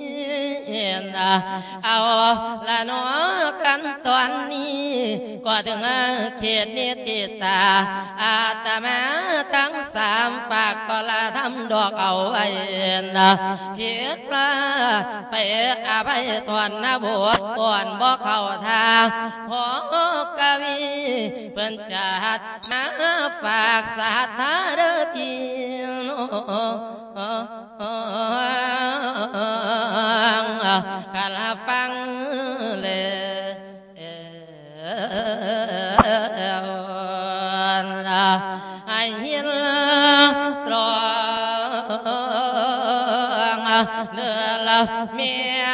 เอาละน้อกันตอนนี้ก็ถึงเขตนิติตาอาตมาทั้งสามฝากก็ละทำดอกเอาไว้นะเพียพระไปอาภัยทวนนะบวชก่อนบ่เข้าทางพอกวีเพิ่นจัดมาฝากสาธาเด้อพี่กะละฟังเลยไอ้เห็นตรองเนื้อละเมีย